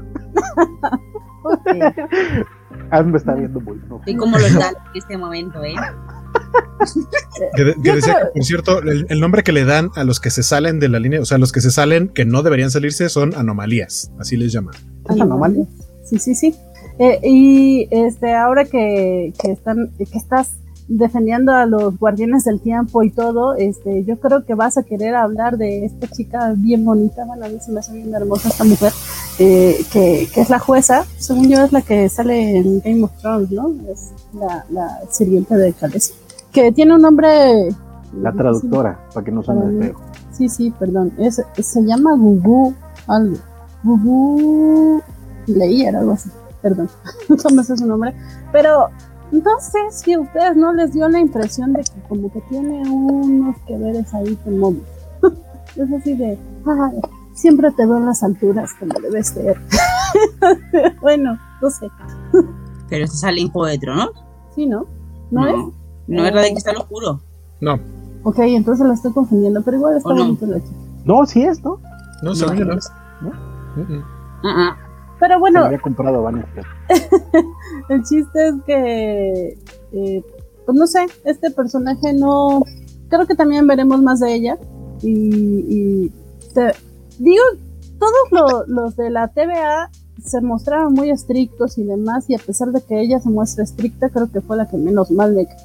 Speaker 1: Ok.
Speaker 3: Ah, me está viendo muy no.
Speaker 5: Y como lo está en este momento, ¿eh?
Speaker 4: Que, de- que
Speaker 1: Yo
Speaker 4: decía
Speaker 1: creo-
Speaker 4: que, por cierto, el, el nombre que le dan a los que se salen de la línea, o sea, los que se salen que no deberían salirse son anomalías, así les llaman.
Speaker 3: ¿Es anomalía?
Speaker 1: Sí, sí, sí. Eh, y este, ahora que, que están, que estás defendiendo a los guardianes del tiempo y todo, este, yo creo que vas a querer hablar de esta chica bien bonita, bueno, a mí se me hace bien hermosa esta mujer, eh, que, que es la jueza, según yo es la que sale en Game of Thrones, ¿no? Es la, la sirvienta de Khaleesi, que tiene un nombre...
Speaker 3: La traductora, sí, para que no suene feo.
Speaker 1: Sí, sí, perdón, es, se llama Gugu algo, Gugu Leyer, algo así, perdón, no me sé su nombre, pero... No sé si a ustedes no les dio la impresión de que como que tiene unos que veres ahí con Moby. Es así de, ay, siempre te veo en las alturas como debes ser. Bueno, no sé.
Speaker 5: Pero esta sale en Juego de Tronos.
Speaker 1: Sí, ¿no? ¿No,
Speaker 5: no
Speaker 1: es?
Speaker 5: No eh, es la de Cristal Oscuro.
Speaker 4: No.
Speaker 1: Ok, entonces la estoy confundiendo, pero igual está
Speaker 5: no?
Speaker 1: bonito la chica.
Speaker 3: No, sí es, ¿no?
Speaker 4: No, según yo no es.
Speaker 3: ¿No?
Speaker 5: Uh-uh. Uh-uh.
Speaker 1: Pero bueno,
Speaker 3: se había comprado Vanessa.
Speaker 1: El chiste es que, eh, pues no sé, este personaje no, creo que también veremos más de ella y, y te, digo, todos lo, los de la T V A se mostraron muy estrictos y demás, y a pesar de que ella se muestra estricta, creo que fue la que menos mal me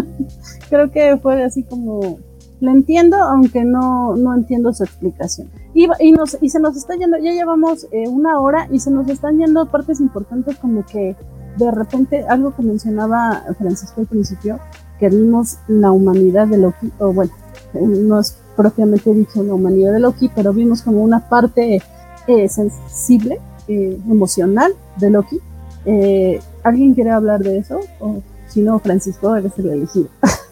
Speaker 1: creo que fue así como, la entiendo, aunque no, no entiendo su explicación. Y, y, nos, y se nos está yendo, ya llevamos eh, una hora y se nos están yendo partes importantes, como que de repente, algo que mencionaba Francisco al principio, que vimos la humanidad de Loki, o bueno, no es propiamente dicho la humanidad de Loki, pero vimos como una parte eh, sensible, eh, emocional de Loki. Eh, ¿Alguien quiere hablar de eso? O si no, Francisco, eres el elegido.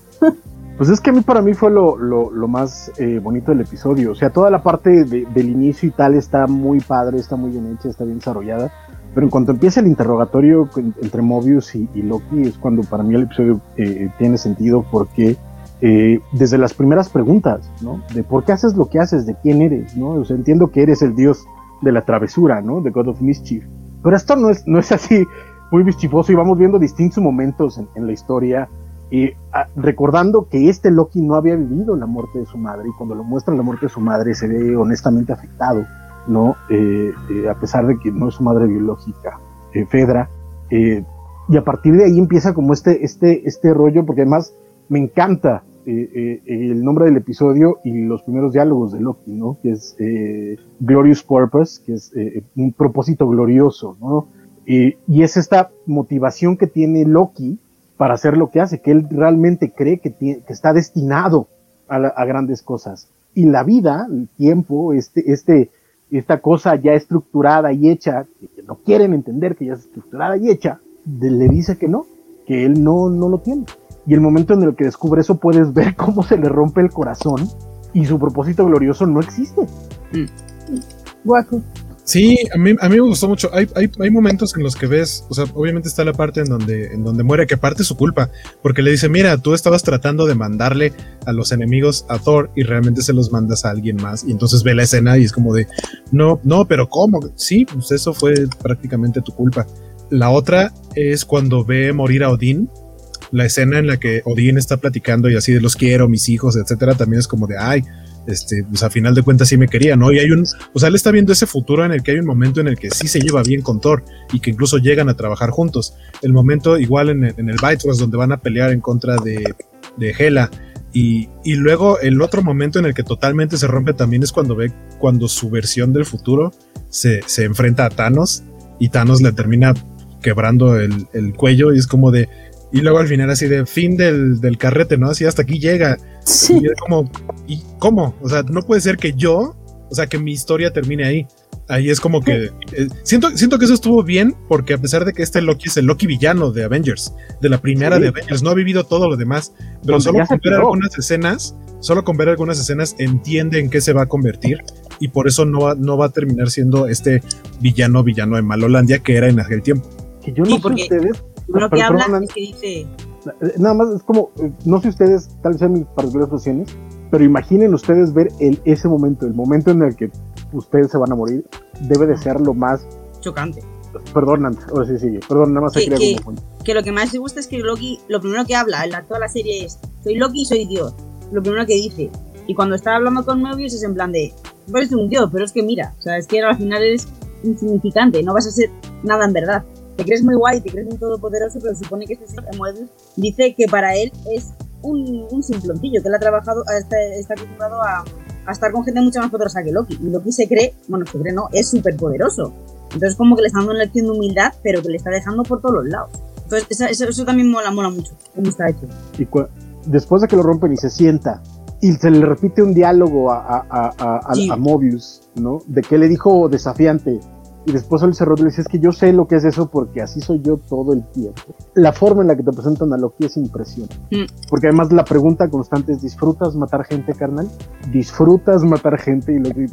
Speaker 3: Pues es que a mí, para mí fue lo, lo, lo más eh, bonito del episodio. O sea, toda la parte de, del inicio y tal está muy padre, está muy bien hecha, está bien desarrollada. Pero en cuanto empieza el interrogatorio entre Mobius y, y Loki, es cuando para mí el episodio eh, tiene sentido, porque eh, desde las primeras preguntas, ¿no? De por qué haces lo que haces, de quién eres, ¿no? O sea, entiendo que eres el dios de la travesura, ¿no? The God of Mischief. Pero esto no es, no es así muy mischifoso, y vamos viendo distintos momentos en, en la historia. Eh, a, recordando que este Loki no había vivido la muerte de su madre, y cuando lo muestran la muerte de su madre se ve honestamente afectado, ¿no? Eh, eh, a pesar de que no es su madre biológica, eh, Fedra, eh, y a partir de ahí empieza como este, este, este rollo, porque además me encanta eh, eh, el nombre del episodio y los primeros diálogos de Loki, ¿no? Que es eh, Glorious Purpose, que es eh, un propósito glorioso, ¿no? Eh, y es esta motivación que tiene Loki para hacer lo que hace, que él realmente cree que, tiene, que está destinado a, la, a grandes cosas. Y la vida, el tiempo, este, este, esta cosa ya estructurada y hecha, que no quieren entender que ya es estructurada y hecha, de, le dice que no, que él no, no lo tiene. Y el momento en el que descubre eso, puedes ver cómo se le rompe el corazón y su propósito glorioso no existe.
Speaker 1: Mm. Guaco.
Speaker 4: Sí, a mí, a mí me gustó mucho. Hay, hay, hay momentos en los que ves, o sea, obviamente está la parte en donde, en donde muere, que aparte es su culpa, porque le dice, mira, tú estabas tratando de mandarle a los enemigos a Thor y realmente se los mandas a alguien más, y entonces ve la escena y es como de, no, no, pero ¿cómo? Sí, pues eso fue prácticamente tu culpa. La otra es cuando ve morir a Odín, la escena en la que Odín está platicando y así de los quiero, mis hijos, etcétera, también es como de, ay, este, pues a final de cuentas sí me quería, ¿no? Y hay un, o sea, él está viendo ese futuro en el que hay un momento en el que sí se lleva bien con Thor y que incluso llegan a trabajar juntos. El momento igual en el, en el Bifrost donde van a pelear en contra de, de Hela, y, y luego el otro momento en el que totalmente se rompe también es cuando ve, cuando su versión del futuro se, se enfrenta a Thanos y Thanos le termina quebrando el, el cuello y es como de, y luego al final así de fin del, del carrete, ¿no? Así hasta aquí llega. Sí. Y es como, ¿y cómo? O sea, no puede ser que yo, o sea, que mi historia termine ahí. Ahí es como que, eh, siento, siento que eso estuvo bien, porque a pesar de que este Loki es el Loki villano de Avengers, de la primera sí. de Avengers, no ha vivido todo lo demás, pero Donde solo con ver algunas escenas, solo con ver algunas escenas entiende en qué se va a convertir, y por eso no va, no va a terminar siendo este villano, villano de Malolandia que era en aquel tiempo.
Speaker 3: Que yo no
Speaker 5: sí,
Speaker 3: sé ustedes...
Speaker 5: Lo que habla es que dice...
Speaker 3: Nada más es como, no sé ustedes, tal vez sean mis particulares posiciones, pero imaginen ustedes ver el, ese momento, el momento en el que ustedes se van a morir, debe de ser lo más...
Speaker 5: chocante.
Speaker 3: Perdón, ahora sí, sí, perdón, nada más
Speaker 5: que,
Speaker 3: se
Speaker 5: que, que lo que más te gusta es que Loki, lo primero que habla en la, toda la serie es, soy Loki y soy Dios, lo primero que dice. Y cuando está hablando con Mobius es en plan de, eres un dios, pero es que mira, o sea, es que al final eres insignificante, no vas a ser nada en verdad. te crees muy guay, te crees muy todopoderoso, pero supone que este Moebius dice que para él es un, un simploncillo, que él ha trabajado, está, está acostumbrado a, a estar con gente mucho más poderosa que Loki. Y Loki se cree, bueno, se cree no, es súper poderoso. Entonces como que le está dando una lección de humildad, pero que le está dejando por todos los lados. Entonces eso, eso, eso también mola, mola mucho, cómo está hecho.
Speaker 3: Y cu- después de que lo rompen y se sienta, y se le repite un diálogo a, a, a, a,
Speaker 5: Sí.
Speaker 3: a Mobius, ¿no? De que le dijo desafiante, y después él se rotó y dice, es que yo sé lo que es eso porque así soy yo todo el tiempo. La forma en la que te presentan a Loki es impresionante.
Speaker 5: Mm.
Speaker 3: Porque además la pregunta constante es, ¿disfrutas matar gente, carnal? ¿Disfrutas matar gente? Y Loki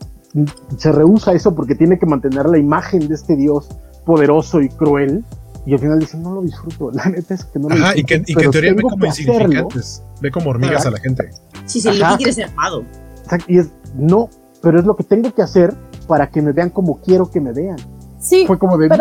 Speaker 3: se rehúsa a eso porque tiene que mantener la imagen de este dios poderoso y cruel. Y al final dice, no lo disfruto, la neta es que no lo
Speaker 4: Ajá,
Speaker 3: disfruto.
Speaker 4: y que, y que
Speaker 3: pero
Speaker 4: en teoría ve
Speaker 3: tengo
Speaker 4: como
Speaker 3: que hacerlo.
Speaker 4: insignificantes, ve como hormigas
Speaker 3: Ajá.
Speaker 4: a la gente.
Speaker 5: Sí, sí, el
Speaker 3: Ajá.
Speaker 5: Loki quiere ser amado.
Speaker 3: Exacto, y es, no, pero es lo que tengo que hacer para que me vean como quiero que me vean.
Speaker 1: Sí,
Speaker 3: Fue como de...
Speaker 1: pero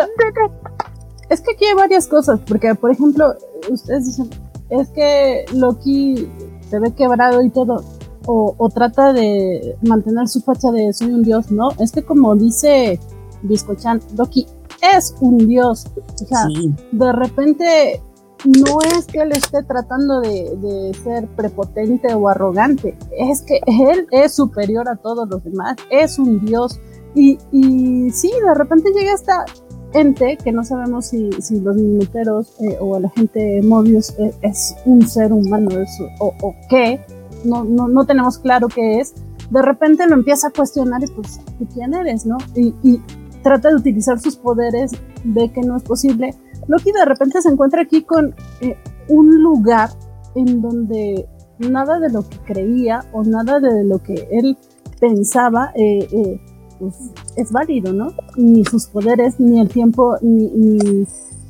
Speaker 1: es que aquí hay varias cosas, porque por ejemplo, ustedes dicen, es que Loki se ve quebrado y todo, o, o trata de mantener su facha de soy un dios, ¿no? Es que como dice Biscochan, Loki es un dios, o sea,
Speaker 5: Sí.
Speaker 1: de repente no es que él esté tratando de, de ser prepotente o arrogante, es que él es superior a todos los demás, es un dios, y, y sí, de repente llega esta ente que no sabemos si, si los minuteros eh, o la gente Mobius eh, es un ser humano eso, o, o qué, no, no, no tenemos claro qué es, de repente lo empieza a cuestionar y pues, ¿tú quién eres, no? Y, y trata de utilizar sus poderes, ve que no es posible. Loki de repente se encuentra aquí con eh, un lugar en donde nada de lo que creía o nada de lo que él pensaba eh, eh, pues, es válido, ¿no? Ni sus poderes, ni el tiempo, ni, ni,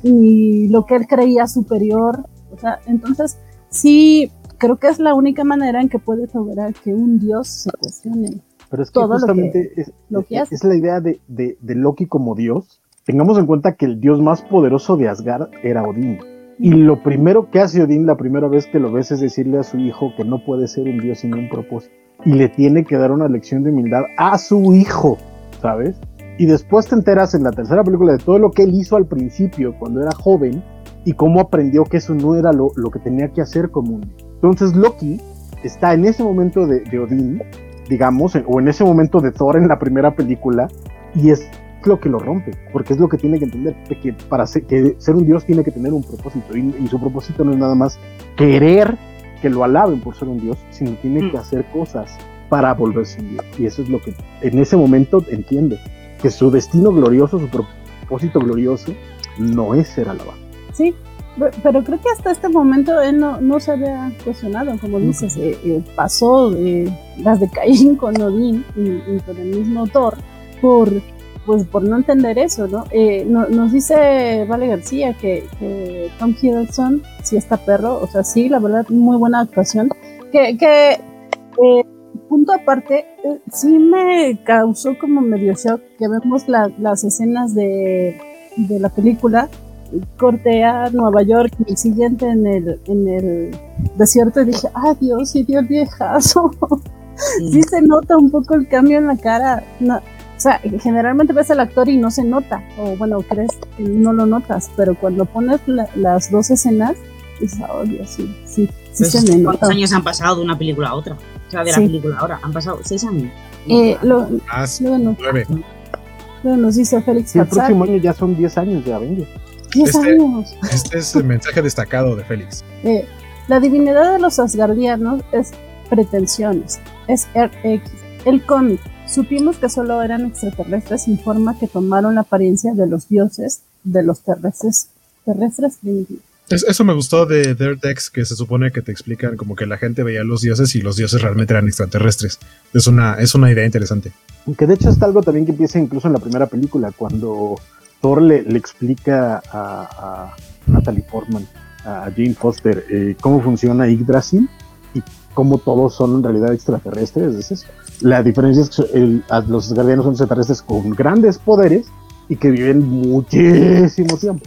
Speaker 1: ni lo que él creía superior. O sea, entonces sí, creo que es la única manera en que puedes lograr que un dios se cuestione.
Speaker 3: Pero es que
Speaker 1: todo
Speaker 3: justamente
Speaker 1: lo que,
Speaker 3: es,
Speaker 1: lo que
Speaker 3: es,
Speaker 1: hace.
Speaker 3: es la idea de, de, de Loki como dios. Tengamos en cuenta que el dios más poderoso de Asgard era Odín. Y lo primero que hace Odín la primera vez que lo ves es decirle a su hijo que no puede ser un dios sin un propósito. Y le tiene que dar una lección de humildad a su hijo, ¿sabes? Y después te enteras en la tercera película de todo lo que él hizo al principio cuando era joven y cómo aprendió que eso no era lo, lo que tenía que hacer como un dios. Entonces Loki está en ese momento de, de Odín, digamos, o en ese momento de Thor en la primera película, y es lo que lo rompe, porque es lo que tiene que entender, que para ser, que ser un dios tiene que tener un propósito, y, y su propósito no es nada más querer que lo alaben por ser un dios, sino tiene mm. que hacer cosas para volverse un dios, y eso es lo que en ese momento entiende, que su destino glorioso, su propósito glorioso, no es ser alabado.
Speaker 1: Sí, pero creo que hasta este momento él no, no se había cuestionado, como dices, eh, eh, pasó eh, las de Caín con Odín y, y con el mismo Thor por, pues, por no entender eso, ¿no? Eh, no nos dice Vale García que, que Tom Hiddleston sí está perro, o sea, sí, la verdad, muy buena actuación, que, que eh, punto aparte, eh, sí me causó como medio shock que vemos la, las escenas de, de la película, corte a Nueva York y el siguiente en el, en el desierto y dije, ah Dios, sí dio el viejazo. Sí. Sí se nota un poco el cambio en la cara. No, o sea, generalmente ves al actor y no se nota, o bueno, crees que no lo notas, pero cuando pones la, las dos escenas, dices, oh Dios, sí, sí, sí se me nota.
Speaker 5: ¿Cuántos años han pasado de una película a otra? O sea, de
Speaker 1: sí.
Speaker 5: la película ahora, han pasado seis años.
Speaker 1: Eh, lo,
Speaker 4: ah,
Speaker 1: luego, nos,
Speaker 4: nueve.
Speaker 1: luego nos dice Félix
Speaker 3: sí, el
Speaker 1: Fatsar.
Speaker 3: próximo año ya son diez años de Avengers.
Speaker 1: diez
Speaker 4: este,
Speaker 1: años.
Speaker 4: Este es el mensaje destacado de Félix.
Speaker 1: Eh, la divinidad de los asgardianos es pretensiones, es R X. El cómic, supimos que solo eran extraterrestres, informa que tomaron la apariencia de los dioses de los terrestres, terrestres primitivos.
Speaker 4: Es, eso me gustó de Earth X, que se supone que te explican como que la gente veía a los dioses y los dioses realmente eran extraterrestres. Es una, es una idea interesante.
Speaker 3: Que de hecho está algo también que empieza incluso en la primera película, cuando Thor le, le explica a, a Natalie Portman, a Jane Foster, eh, cómo funciona Yggdrasil y cómo todos son en realidad extraterrestres. Es eso. La diferencia es que el, los asgardianos son extraterrestres con grandes poderes y que viven muchísimo tiempo.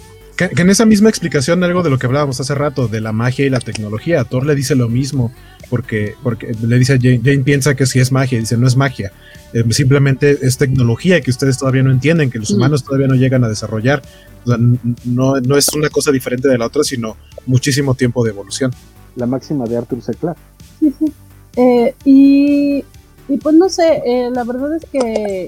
Speaker 4: Que, que en esa misma explicación, algo de lo que hablábamos hace rato, de la magia y la tecnología, Thor le dice lo mismo, porque, porque le dice a Jane, Jane piensa que sí es magia, y dice, no es magia, eh, simplemente es tecnología que ustedes todavía no entienden, que los humanos todavía no llegan a desarrollar. O sea, no, no es una cosa diferente de la otra, sino muchísimo tiempo de evolución.
Speaker 3: La máxima de Arthur C. Clarke.
Speaker 1: Sí, sí. Eh, y, y pues no sé, eh, la verdad es que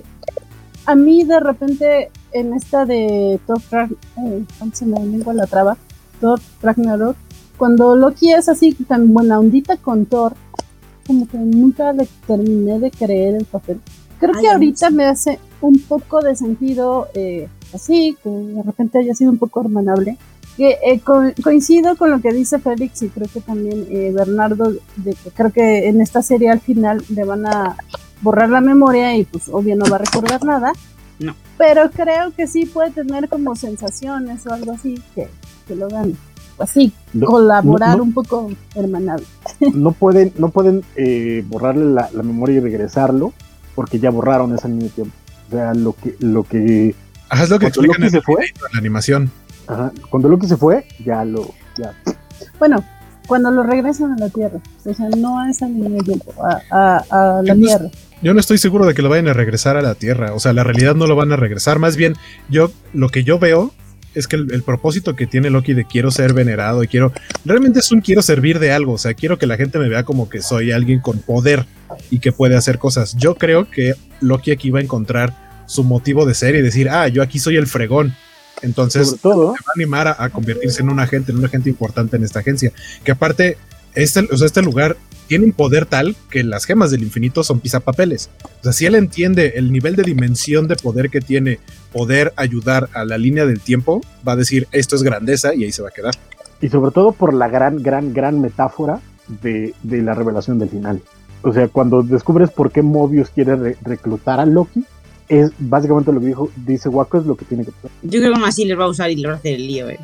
Speaker 1: a mí de repente en esta de Thor Ragnarok, eh, ¿cómo se me lengua la traba? Thor Ragnarok, cuando Loki es así tan buena ondita con Thor, como que nunca le terminé de creer el papel. Creo Ay, que ahorita sí. me hace un poco de sentido eh, así, que de repente haya sido un poco hermanable. Que eh, co- coincido con lo que dice Félix y creo que también eh, Bernardo, de que creo que en esta serie al final le van a borrar la memoria y pues obvio no va a recordar nada.
Speaker 5: No.
Speaker 1: Pero creo que sí puede tener como sensaciones o algo así que, que lo hagan así, no, colaborar no, no, un poco hermanable.
Speaker 3: No pueden, no pueden eh, borrarle la, la memoria y regresarlo porque ya borraron esa línea de tiempo. O sea, lo que... Lo que
Speaker 4: Ajá, es lo que explican en, fue, en la animación.
Speaker 3: Ajá, cuando Loki se fue, ya lo... Ya.
Speaker 1: Bueno, cuando lo regresan a la Tierra, o sea, no a esa línea de tiempo, a, a, a la
Speaker 4: yo
Speaker 1: Tierra.
Speaker 4: No, yo no estoy seguro de que lo vayan a regresar a la Tierra, o sea, la realidad no lo van a regresar, más bien, yo lo que yo veo es que el, el propósito que tiene Loki de quiero ser venerado y quiero, realmente es un quiero servir de algo, o sea, quiero que la gente me vea como que soy alguien con poder y que puede hacer cosas. Yo creo que Loki aquí va a encontrar su motivo de ser y decir, ah, yo aquí soy el fregón. Entonces
Speaker 3: todo,
Speaker 4: se va a animar a, a convertirse en un agente, en un agente importante en esta agencia. Que aparte, este, o sea, este lugar tiene un poder tal que las gemas del infinito son pisapapeles. O sea, si él entiende el nivel de dimensión de poder que tiene poder ayudar a la línea del tiempo, va a decir, esto es grandeza y ahí se va a quedar.
Speaker 3: Y sobre todo por la gran, gran, gran metáfora de, de la revelación del final. O sea, cuando descubres por qué Mobius quiere re- reclutar a Loki, es básicamente lo que dijo, dice Waco, es lo que tiene que pasar.
Speaker 5: Yo creo que aún así les va a usar y les va a hacer el lío, eh.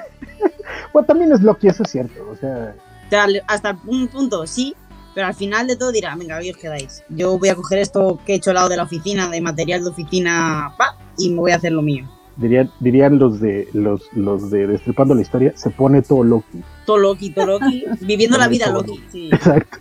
Speaker 3: Bueno, también es Loki, eso es cierto, o sea...
Speaker 5: O sea, hasta un punto, sí, pero al final de todo dirá, venga, ahí os quedáis. Yo voy a coger esto que he hecho al lado de la oficina, de material de oficina, pa, y me voy a hacer lo mío.
Speaker 3: Dirían, dirían los de los, los de Destripando la Historia, se pone todo Loki.
Speaker 5: Todo Loki, todo Loki, viviendo la vida Loki. Loki. Sí.
Speaker 3: Exacto.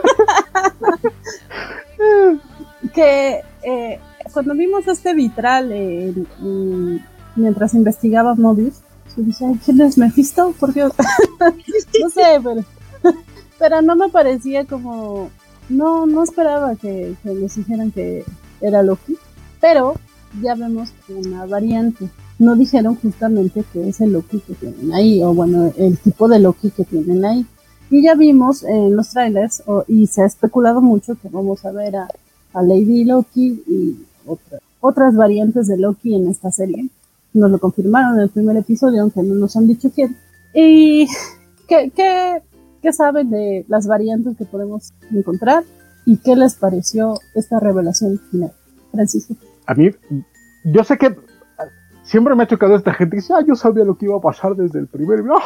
Speaker 1: que... Eh, cuando vimos este vitral eh, eh, mientras investigaba Mobius, yo dije, ¿quién es Mephisto? Por Dios. No sé, pero, pero no me parecía como... No, no esperaba que, que nos dijeran que era Loki, pero ya vemos una variante. No dijeron justamente que es el Loki que tienen ahí, o bueno, el tipo de Loki que tienen ahí. Y ya vimos en los trailers, o, y se ha especulado mucho que vamos a ver a, a Lady Loki y Otra, otras variantes de Loki en esta serie. Nos lo confirmaron en el primer episodio, aunque no nos han dicho quién. ¿Y qué, qué, qué saben de las variantes que podemos encontrar? ¿Y qué les pareció esta revelación final? Francisco.
Speaker 3: A mí, yo sé que siempre me ha chocado esta gente que dice, ah, yo sabía lo que iba a pasar desde el primer video.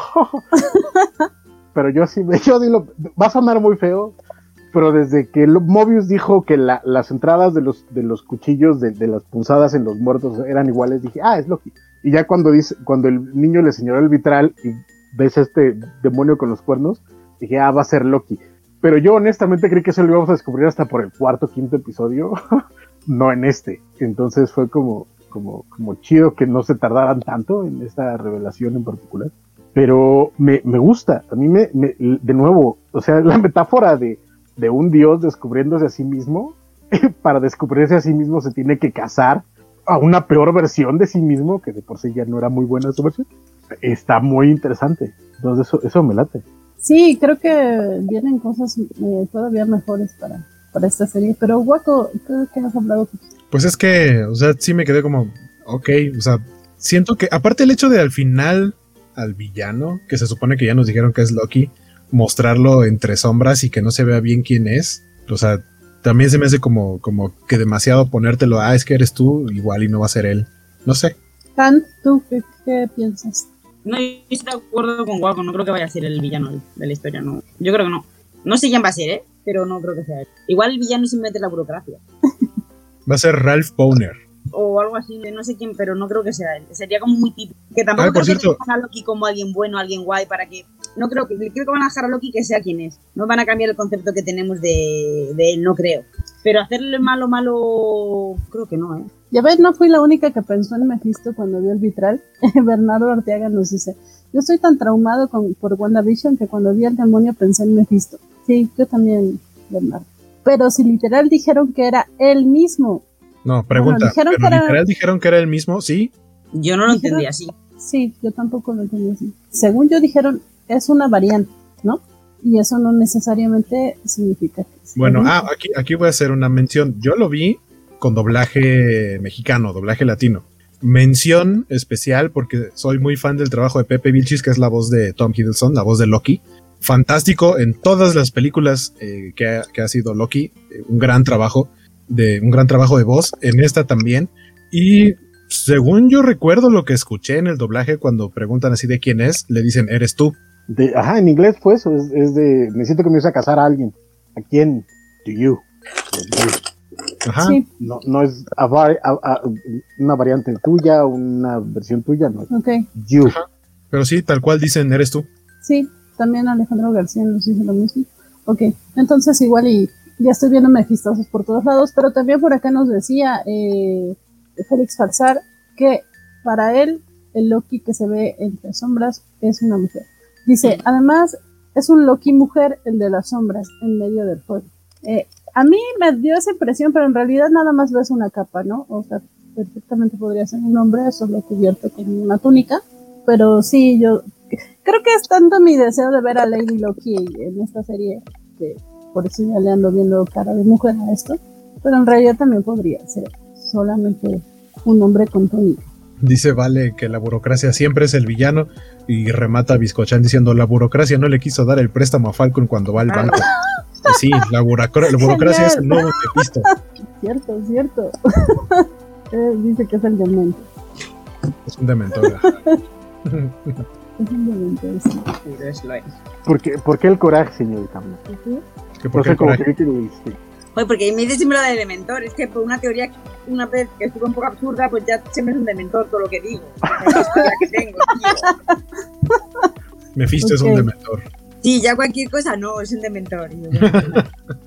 Speaker 3: Pero yo sí, yo digo, va a sonar muy feo, pero desde que Mobius dijo que la, las entradas de los, de los cuchillos, de, de las punzadas en los muertos eran iguales, dije, ah, es Loki. Y ya cuando dice, cuando el niño le señaló el vitral y ves a este demonio con los cuernos, dije, ah, va a ser Loki. Pero yo honestamente creí que eso lo íbamos a descubrir hasta por el cuarto, quinto episodio, no en este. Entonces fue como, como, como chido que no se tardaran tanto en esta revelación en particular. Pero me, me gusta, a mí me, me, de nuevo, o sea, la metáfora de de un dios descubriéndose a sí mismo, para descubrirse a sí mismo se tiene que casar a una peor versión de sí mismo, que de por sí ya no era muy buena su versión. Está muy interesante, entonces eso, eso me late.
Speaker 1: Sí, creo que vienen cosas eh, todavía mejores para, para esta serie, pero Waco, ¿qué has hablado?
Speaker 4: Pues es que, o sea, sí me quedé como, ok, o sea, siento que, aparte el hecho de al final, al villano, que se supone que ya nos dijeron que es Loki, mostrarlo entre sombras y que no se vea bien quién es, o sea, también se me hace como, como que demasiado ponértelo, ah, es que eres tú, igual y no va a ser él, no sé.
Speaker 1: Han, ¿tú qué, qué piensas?
Speaker 5: No, yo estoy de acuerdo con Waco, no creo que vaya a ser el villano de la historia, no, yo creo que no, no sé quién va a ser, ¿eh? Pero no creo que sea él. Igual el villano se mete en la burocracia.
Speaker 4: Va a ser Ralph Bohner.
Speaker 5: o algo así, no sé quién, pero no creo que sea él. Sería como muy típico. Que tampoco
Speaker 4: Ah, por
Speaker 5: creo que
Speaker 4: cierto.
Speaker 5: dejen a Loki como alguien bueno, alguien guay, para que... No creo que... Creo que van a dejar a Loki que sea quien es. No van a cambiar el concepto que tenemos de, de él, no creo. Pero hacerle malo, malo... Creo que no, ¿eh?
Speaker 1: Ya ves, no fui la única que pensó en Mephisto cuando vio el vitral. Bernardo Arteaga nos dice, yo estoy tan traumado con, por WandaVision que cuando vi al demonio pensé en Mephisto. Sí, yo también, Bernardo. Pero si literal dijeron que era él mismo.
Speaker 4: No, pregunta,
Speaker 1: Bueno, dijeron
Speaker 4: ¿pero
Speaker 1: que era-
Speaker 4: literal dijeron que era el mismo? Sí.
Speaker 5: Yo no lo
Speaker 1: Dijeron-
Speaker 5: entendí así.
Speaker 1: Sí, yo tampoco lo entendí así. Según yo dijeron, es una variante, ¿no? Y eso no necesariamente significa que sea
Speaker 4: Bueno,
Speaker 1: él.
Speaker 4: ah, aquí, aquí voy a hacer una mención. Yo lo vi con doblaje mexicano, doblaje latino. Mención especial porque soy muy fan del trabajo de Pepe Vilchis, que es la voz de Tom Hiddleston, la voz de Loki. Fantástico en todas las películas eh, que, ha, que ha sido Loki. Eh, un gran trabajo de un gran trabajo de voz. En esta también. Y según yo recuerdo lo que escuché en el doblaje cuando preguntan así de quién es, le dicen eres tú.
Speaker 3: De, ajá, en inglés fue eso, es, es de, necesito que me use a casar a alguien. ¿A quién? To you.
Speaker 4: Ajá.
Speaker 1: Sí,
Speaker 3: No, no es a var- a- a- una variante tuya, una versión tuya, no.
Speaker 1: ok.
Speaker 3: You.
Speaker 4: Ajá. Pero sí, tal cual dicen eres tú.
Speaker 1: Sí, también Alejandro García nos dice lo mismo. Ok, entonces igual y ya estoy viendo Mephistosos por todos lados, pero también por acá nos decía eh, Félix Farsar que para él el Loki que se ve entre sombras es una mujer. Dice, además es un Loki mujer el de las sombras en medio del fuego. Eh, a mí me dio esa impresión, pero en realidad nada más ves una capa, ¿no? O sea, perfectamente podría ser un hombre solo cubierto con una túnica, pero sí, yo creo que es tanto mi deseo de ver a Lady Loki en esta serie que por eso ya le ando viendo cara de mujer a esto, pero en realidad también podría ser solamente un hombre con túnica.
Speaker 4: Dice Vale que la burocracia siempre es el villano y remata a Biscochan diciendo la burocracia no le quiso dar el préstamo a Falcon cuando va al banco. Y sí, la, burocra- la burocracia es el nuevo Mephisto.
Speaker 1: Cierto, cierto. Eh, dice que es el demente.
Speaker 4: Es un dementor. ajá.
Speaker 1: Es un demente, sí.
Speaker 5: Es lo es.
Speaker 3: ¿Por qué, por qué el coraje, señorita?
Speaker 1: Ujú.
Speaker 4: Que
Speaker 3: No
Speaker 4: porque
Speaker 3: sé
Speaker 4: el
Speaker 3: cómo
Speaker 4: coraje.
Speaker 3: que lo dice.
Speaker 5: Oye, porque me dice siempre lo de Dementor, es que por una teoría, una vez que estuvo un poco absurda, pues ya siempre es un Dementor todo lo que digo. Es la historia que tengo, tío.
Speaker 4: Mephisto es un
Speaker 1: Ok.
Speaker 4: dementor.
Speaker 5: Sí, ya cualquier cosa no, es un Dementor. Y yo, bueno,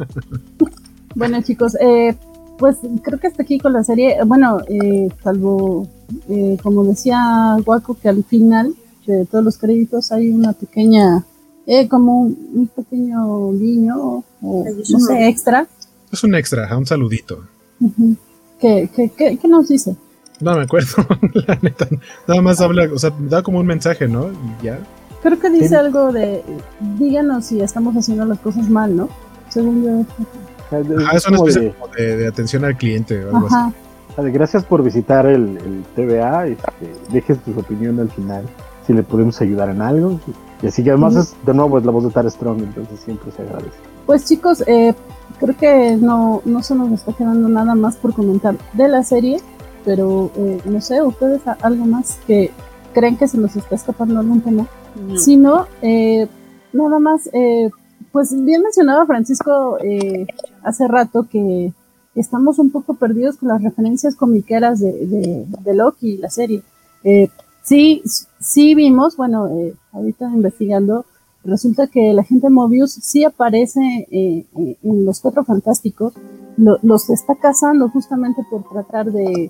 Speaker 1: Bueno, chicos, eh, pues creo que hasta aquí con la serie. Bueno, eh, salvo, eh, como decía Guaco, que al final de todos los créditos hay una pequeña, eh, como un, un pequeño guiño, o
Speaker 5: Ay, es
Speaker 1: no
Speaker 5: un-
Speaker 1: sé, extra.
Speaker 4: Es un extra, ajá, un saludito.
Speaker 1: Ujú. ¿Qué, qué, qué, qué nos dice?
Speaker 4: No me acuerdo, la neta. Nada más habla, o sea, da como un mensaje, ¿no? Y ya.
Speaker 1: Creo que dice
Speaker 3: Sí.
Speaker 1: algo de, díganos si estamos haciendo las cosas mal, ¿no? Según yo.
Speaker 3: O sea, de-
Speaker 4: Ajá, es una
Speaker 3: como
Speaker 4: especie
Speaker 3: de-
Speaker 4: como de, de atención al cliente o algo
Speaker 1: Ajá.
Speaker 4: así.
Speaker 3: o sea, de gracias por visitar el, el T V A. Este, dejes tu opinión al final. Si le podemos ayudar en algo. Y así que además
Speaker 1: Ujú.
Speaker 3: es, de nuevo, es la voz de Tara Strong, entonces siempre se agradece.
Speaker 1: Pues chicos, eh, creo que no, no se nos está quedando nada más por comentar de la serie, pero eh, no sé, ustedes a- algo más que creen que se nos está escapando algún tema.
Speaker 5: no.
Speaker 1: Si no, eh, nada más, eh, pues bien mencionaba Francisco eh, hace rato que estamos un poco perdidos con las referencias comiqueras de, de, de Loki y la serie. Eh, sí, sí vimos, bueno, eh, ahorita investigando, resulta que la gente Mobius sí aparece eh, eh, en los Cuatro Fantásticos, lo- los está cazando justamente por tratar de,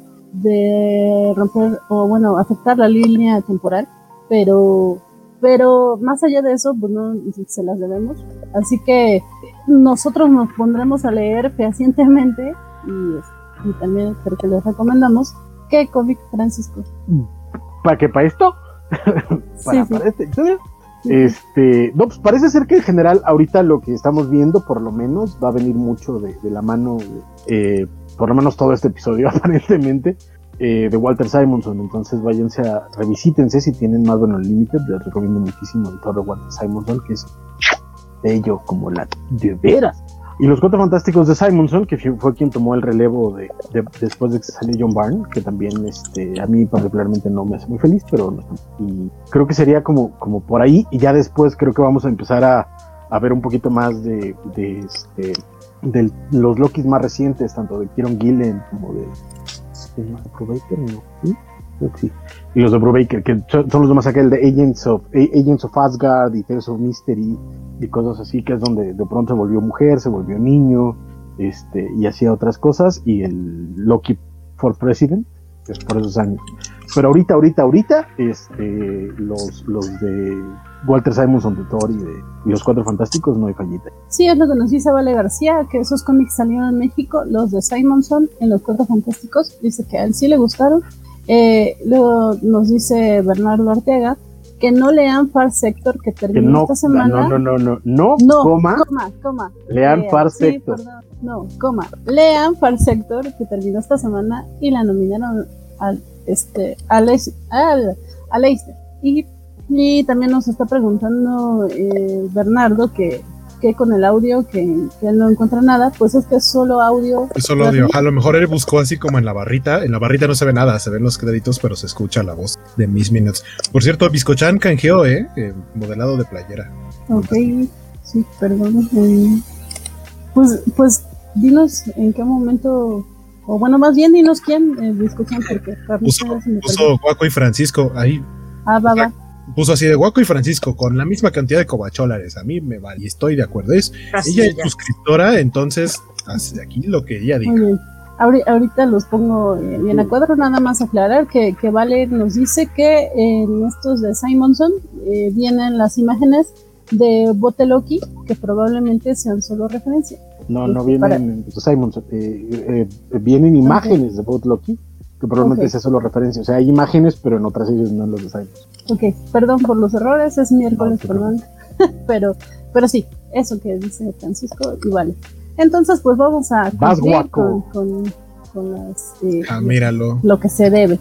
Speaker 1: de romper o bueno, afectar la línea temporal, pero pero más allá de eso, pues no se las debemos. Así que nosotros nos pondremos a leer fehacientemente y, y también creo que les recomendamos. ¿Qué cómic, Francisco?
Speaker 3: ¿Para qué? ¿Para esto? ¿Para,
Speaker 1: Sí, sí.
Speaker 3: para este episodio? Este, no, pues parece ser que en general ahorita lo que estamos viendo por lo menos va a venir mucho de, de la mano, eh, por lo menos todo este episodio aparentemente, eh, de Walter Simonson. Entonces váyanse a, revisítense si tienen más bueno el límite, les recomiendo muchísimo el todo de Walter Simonson, que es bello como la de veras. Y los Cuatro Fantásticos de Simonson, que fue quien tomó el relevo de, de, después de que salió John Byrne, que también este, a mí particularmente no me hace muy feliz, pero no, y creo que sería como, como por ahí, y ya después creo que vamos a empezar a, a ver un poquito más de, de, este, de los Lokis más recientes, tanto de Kieron Gillen como de ¿Quién más? ¿Brubaker? No. ¿Sí? Creo que sí. Y los de Brubaker, que son son los demás acá, el de Agents of, Agents of Asgard y Tales of Mystery y cosas así, que es donde de pronto se volvió mujer, se volvió niño, este, y hacía otras cosas, y el Loki for President, que es por esos años. Pero ahorita, ahorita, ahorita, este, los, los de Walter Simonson de Thor y, de, y los Cuatro Fantásticos, no hay fallita.
Speaker 1: Sí, es lo que nos dice Vale García, que esos cómics salieron en México, los de Simonson en los Cuatro Fantásticos, dice que a él sí le gustaron. Eh, luego nos dice Bernardo Arteaga que no lean Far Sector, que terminó
Speaker 3: que no,
Speaker 1: esta semana.
Speaker 3: No, no, no, no, no,
Speaker 1: no
Speaker 3: coma,
Speaker 1: coma, coma.
Speaker 3: lean, lean Far
Speaker 1: sí,
Speaker 3: Sector.
Speaker 1: Perdón, no, coma. Lean Far Sector, que terminó esta semana y la nominaron al este al al, al Leicester. Y, y también nos está preguntando eh, Bernardo que que con el audio, que, que él no encuentra nada, pues es que es solo audio.
Speaker 4: Es solo audio. A lo mejor él buscó así como en la barrita. En la barrita no se ve nada, se ven los créditos, pero se escucha la voz de Miss Minutes. Por cierto, Biscochan canjeó, ¿eh? eh modelado de playera.
Speaker 1: Ok, sí, perdón. Eh, pues, pues, dinos en qué momento, o bueno, más bien dinos quién, eh, Biscochan, porque
Speaker 4: puso, puso Guaco y Francisco ahí.
Speaker 1: Ah, va, va.
Speaker 4: Puso así de Guaco y Francisco con la misma cantidad de cobacholares. A mí me vale y estoy de acuerdo. Es, ella es suscriptora, entonces hace aquí lo que ella diga.
Speaker 1: Oye, ahorita los pongo bien a cuadro, nada más aclarar que, que Vale nos dice que en estos de Simonson eh, vienen las imágenes de Bote Loki, que probablemente sean solo referencia.
Speaker 3: No, no vienen para... de Simonson, eh, eh, vienen imágenes okay. de Bote Loki, que probablemente okay. sea solo referencia. O sea, hay imágenes, pero en otras ellos no los de Simonson.
Speaker 1: Ok, perdón por los errores, es miércoles, no, perdón. pero, pero sí, eso que dice Francisco y Vale. Entonces, pues vamos a
Speaker 3: cumplir
Speaker 1: con, con, con las, eh,
Speaker 4: ah, míralo.
Speaker 1: Lo que se debe.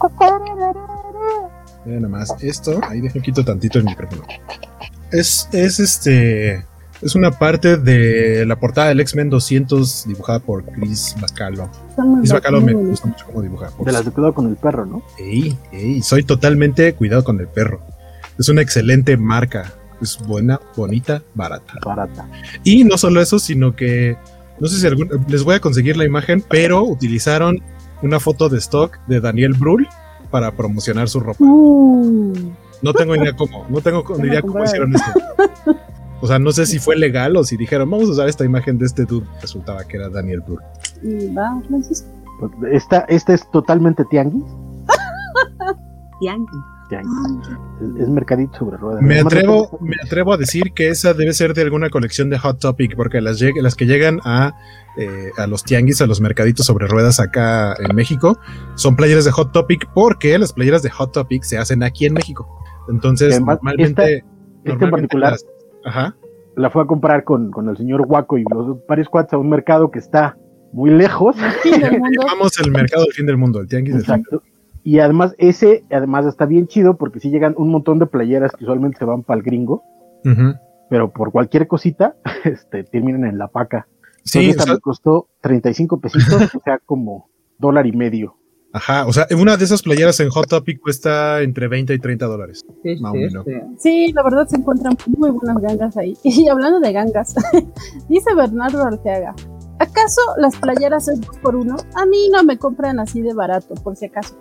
Speaker 4: Mira nada más, esto, ahí dejo quito tantito el micrófono. Es, es este, es una parte de la portada del X-Men doscientos dibujada por Chris Bacalo. Chris Bacalo me bonito. Gusta mucho cómo dibuja.
Speaker 3: De las de cuidado con el perro, ¿no?
Speaker 4: Ey, ey, soy totalmente cuidado con el perro. Es una excelente marca. Es buena, bonita, barata.
Speaker 3: Barata.
Speaker 4: Y no solo eso, sino que no sé si algún, les voy a conseguir la imagen, pero utilizaron una foto de stock de Daniel Brühl para promocionar su ropa.
Speaker 1: Uh.
Speaker 4: No tengo ni idea cómo, no tengo ni idea cómo hicieron esto. O sea, no sé si fue legal o si dijeron, vamos a usar esta imagen de este dude. Resultaba que era Daniel Brühl.
Speaker 1: Y va, Francisco.
Speaker 3: Esta, esta es totalmente tianguis.
Speaker 5: Tianguis.
Speaker 3: Es, es mercadito sobre ruedas.
Speaker 4: Me atrevo, me atrevo a decir que esa debe ser de alguna colección de Hot Topic, porque las, las que llegan a, eh, a los tianguis, a los mercaditos sobre ruedas acá en México, son playeras de Hot Topic, porque las playeras de Hot Topic se hacen aquí en México. Entonces,
Speaker 3: además,
Speaker 4: normalmente...
Speaker 3: Esta, normalmente esta en particular,
Speaker 4: las, ajá.
Speaker 3: la fue a comprar con, con el señor Guaco y los varios cuates a un mercado que está muy lejos.
Speaker 4: Vamos al mercado del fin del mundo, el tianguis.
Speaker 3: Exacto. Del Y además, ese, además está bien chido porque sí llegan un montón de playeras que usualmente se van para el gringo, uh-huh. pero por cualquier cosita, este, terminan en la paca.
Speaker 4: Sí,
Speaker 3: Entonces, esta
Speaker 4: o sea,
Speaker 3: me costó treinta y cinco pesitos, o sea, como dólar y medio.
Speaker 4: Ajá, o sea, una de esas playeras en Hot Topic cuesta entre veinte y treinta dólares.
Speaker 1: Sí, más sí, sí. sí, la verdad se encuentran muy buenas gangas ahí. Y hablando de gangas, dice Bernardo Arteaga, ¿acaso las playeras es dos por uno? A mí no me compran así de barato, por si acaso.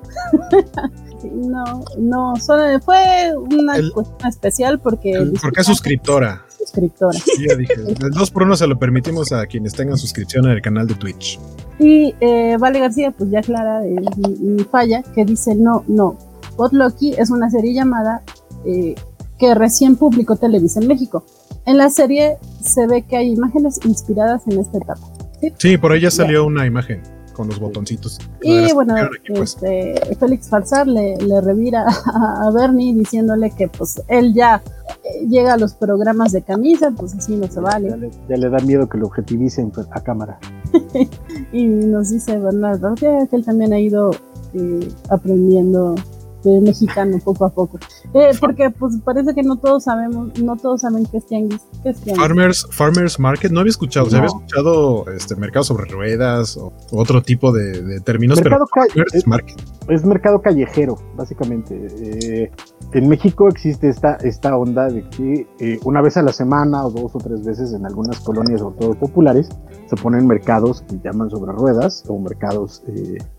Speaker 1: sí, no, no, solo fue una el, cuestión especial porque...
Speaker 4: El, porque es suscriptora.
Speaker 1: Suscriptora.
Speaker 4: Sí, ya dije, el dos por uno se lo permitimos a quienes tengan suscripción en el canal de Twitch.
Speaker 1: Y eh, Vale García, pues ya aclara eh, mi, mi falla, que dice, no, no, Bote Loki es una serie llamada eh, que recién publicó Televisa en México. En la serie se ve que hay imágenes inspiradas en esta etapa. Sí,
Speaker 4: sí por ella salió una imagen con los botoncitos.
Speaker 1: Y bueno, aquí, pues. este, Félix Farsar le, le revira a, a Bernie diciéndole que pues él ya eh, llega a los programas de camisa, pues así no se vale.
Speaker 3: Ya le, ya le da miedo que lo objetivicen a cámara.
Speaker 1: Y nos dice Bernardo que él también ha ido eh, aprendiendo de mexicano poco a poco, eh, porque pues parece que no todos sabemos, no todos saben qué es tianguis, qué es tianguis.
Speaker 4: Farmers, Farmers Market, no había escuchado, no. o sea, había escuchado este mercado sobre ruedas o otro tipo de, de términos,
Speaker 3: mercado
Speaker 4: pero
Speaker 3: Farmers es, Market es mercado callejero, básicamente. Eh, en México existe esta esta onda de que eh, una vez a la semana o dos o tres veces en algunas colonias, sobre todo populares, se ponen mercados que llaman sobre ruedas o mercados eh,